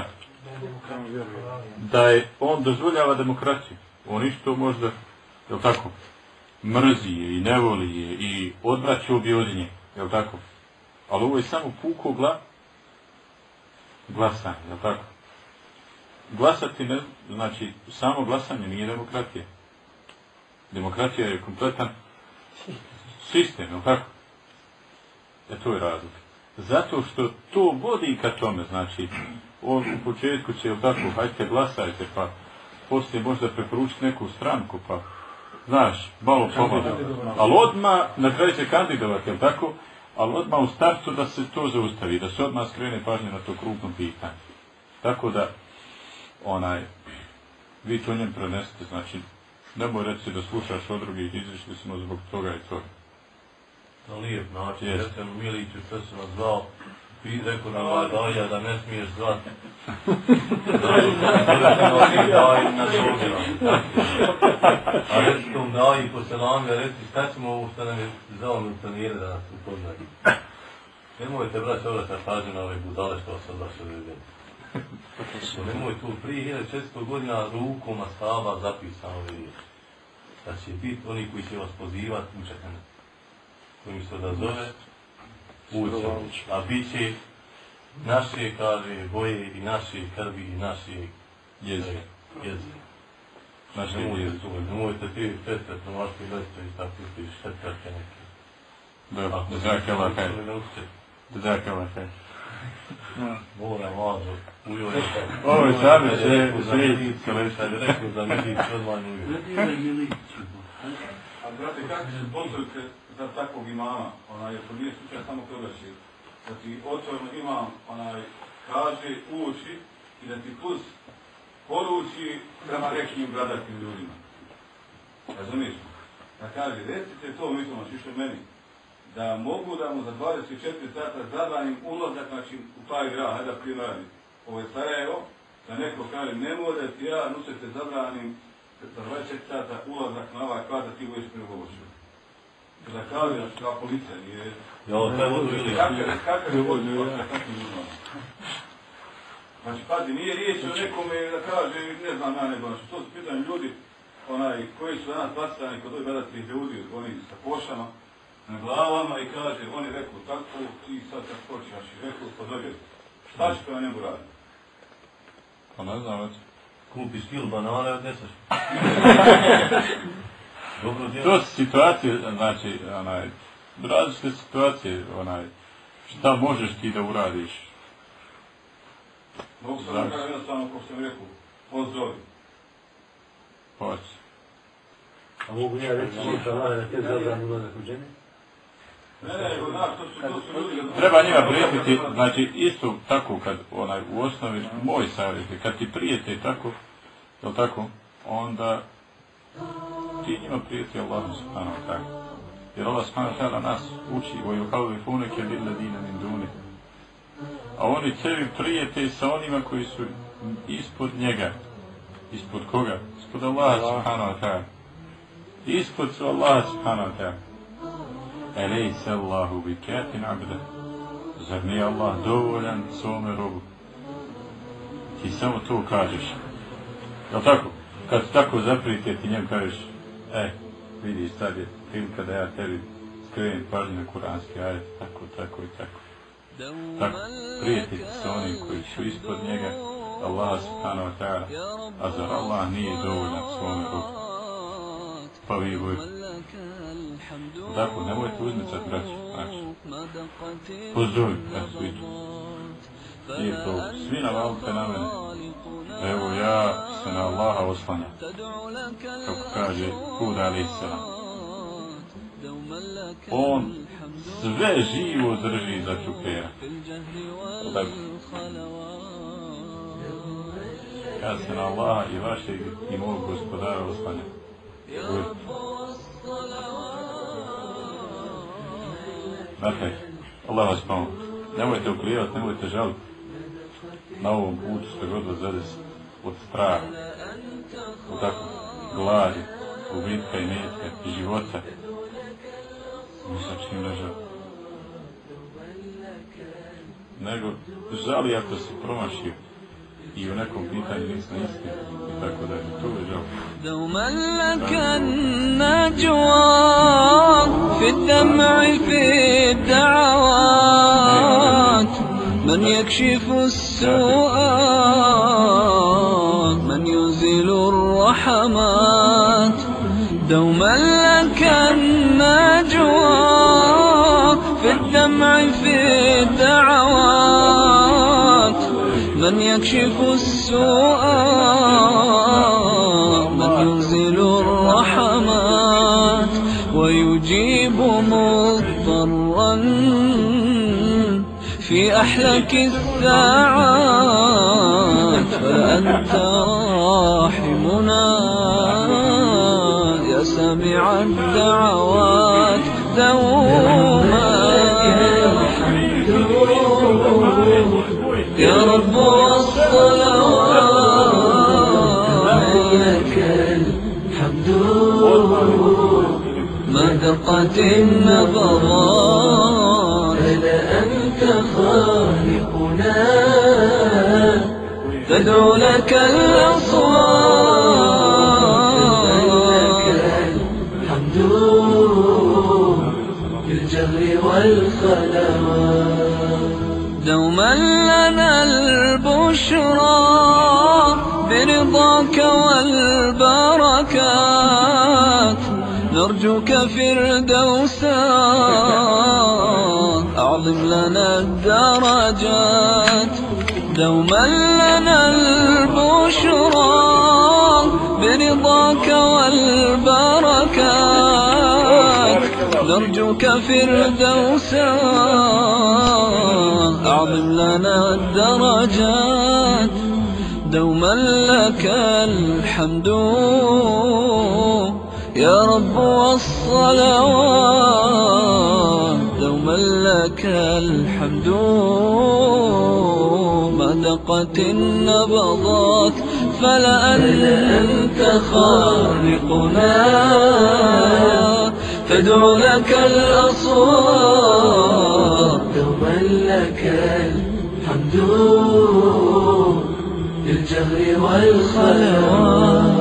Da je on dozvoljava demokraciju. On isto možda, je li tako? mrzi je i ne voli je i odvraćao bi od nje, jel tako? Ali ovo je samo puko gla, glasanje, jel tako? Glasati ne, znači samo glasanje nije demokratija. Demokratija je kompletan sistem, jel tako? E to je razlog. Zato što to vodi ka tome, znači on u početku će, jel tako, hajte glasajte, pa poslije možda preporučiti neku stranku, pa znaš, malo pomalo. Ali odmah, na kraju će kandidovati, jel tako? Ali odmah u startu da se to zaustavi, da se odmah skrene pažnje na to krupno pitanje. Tako da, onaj, vi to njem prenesete, znači, nemoj reći da slušaš od drugih, izrišli smo zbog toga i toga. Na lijep način, ja sam Miliću, što sam vas zvao, i rekao na ovaj daja da ne smiješ zvati. Daju, da sam ovih daji na dobirom. A reci tom daji po selami, a reci šta ćemo ovo što nam je zvao miltonire da nas upoznaju. Nemojte brać obraćati pažnju na ove budale što vas odlaš od ljudi. Nemoj tu prije hiljadu četiristo godina rukom ashaba zapisano riječ. Da će biti oni koji će vas pozivati, učete ne. Kojim se odazove, ući. A bit će naše, kaže, boje i naše krvi i naše jezike. Naše jezike. Nemojte ti Petre, promaški leste i tako ti šetrake neke. Dobro, da zake Allah kaj. Da zake Allah kaj. Mora, mlađo, ujo je tako. Ovo je sami sve, sve, kad je rekao za Milić, odmah ujo. A brate, kako se sponsorite za takvog imama, onaj, jer to nije slučaj samo Krgači, da ti otvorno imam, onaj, kaže, uči i da ti plus poruči prema nekim bradatim ljudima. Razumiješ? Da kaže, recite to, mislim, što meni, da mogu da mu za dvadeset četiri sata zabranim ulazak, znači, u taj grad, hajde da prije radi. Ovo je Sarajevo, da neko kaže, ne mora ti ja, nusete zabranim za dvadeset četiri sata ulazak na ovaj kvadrat, ti budeš pregovorio. Da kaže, znači, kao policija nije... Ja, to je vodu ili... Kakav je vodu, kakav je vodu. Znači, pazi, nije riječ o nekome da kaže, ne znam, ja nego, znači, to su pitanje ljudi, onaj, koji su danas plasirani kod ovih gledatih ljudi, oni sa košama, na glavama i kaže, on je rekao tako, ti sad kad počeš i rekao, pa dobio. Šta će prema njemu raditi? Pa ne znam, već. Kupiš kilo banane, odneseš. Dobro djelo. To su situacije, znači, onaj, različite situacije, onaj, šta možeš ti da uradiš? Mogu sam nekada jednostavno, ko sam rekao, pozovi. Hoće. A mogu ja reći što Allah da te zabrani ulazak u džene? Ne, ne, nego znaš, to su, to su ljudi... Treba njima prijetiti, znači, isto tako kad, onaj, u osnovi, moj savjet je, kad ti prijete tako, jel tako, onda ti njima prijeti Allahu subhanahu wa ta'ala. Jer Allah subhanahu wa ta'ala nas uči o yuhawwifunaka billadina min dunih. A oni tebi prijete sa onima koji su ispod njega. Ispod koga? Ispod Allaha subhanahu wa ta'ala. Ispod su Allaha subhanahu wa ta'ala. Elejse Allahu bi katin abda. Zar nije Allah dovoljan svome robu? Ti samo to kažeš. Jel' tako? Kad tako zaprijete ti njem kažeš, e, vidiš, sad je prilika da ja tebi skrenem pažnju na kuranski ajet, tako, tako i tako. Tako, prijeti sa onim koji su ispod njega, Allah subhanahu wa ta'ala, a zar Allah nije dovoljan svome robu? Pa vi boj. Tako, nemojte uzmicat, braću, znači. Pozdravi, kako su idu. Nije to, svi navalite na mene. Evo ja se na Allaha oslanjam. Kako kaže Hud alejhi selam. On sve živo drži za čupera. Ja se na Allaha i vašeg i mog gospodara oslanjam. Dakle, Allah vas pomoći. Nemojte uklijevati, nemojte žaliti na ovom putu što god vas zadesi od straha, od tako gladi, gubitka i metka i života. Nisam čim ne žali. Nego žali ako si promašio i u nekom pitanju nisam isti, tako da je to je žao. دوما لك النجوى في الدمع في الدعوات من يكشف السوء من يزيل الرحمات دوما لك النجوى في الدمع في الدعوات من يكشف السوء من ينزل الرحمات ويجيب مضطرا في أحلك الساعات فأنت راحمنا يا سامع الدعوات دوما يا رب والصلوات لك الحمد ما دقت النبضات فأنت خالقنا تدعو لك الأصوات الحمد بالجهر والخلوات دوما لنا البشرى برضاك والبركات نرجوك فردوسا أعظم لنا الدرجات دوما لنا البشرى برضاك والبركات نرجوك فردوسا أعظم لنا الدرجات دوما لك الحمد يا رب والصلوات دوما لك الحمد ما دقت النبضات فلأنت خالقنا تدعو لك الأصوات دوما لك الحمد بالجهر والخلوات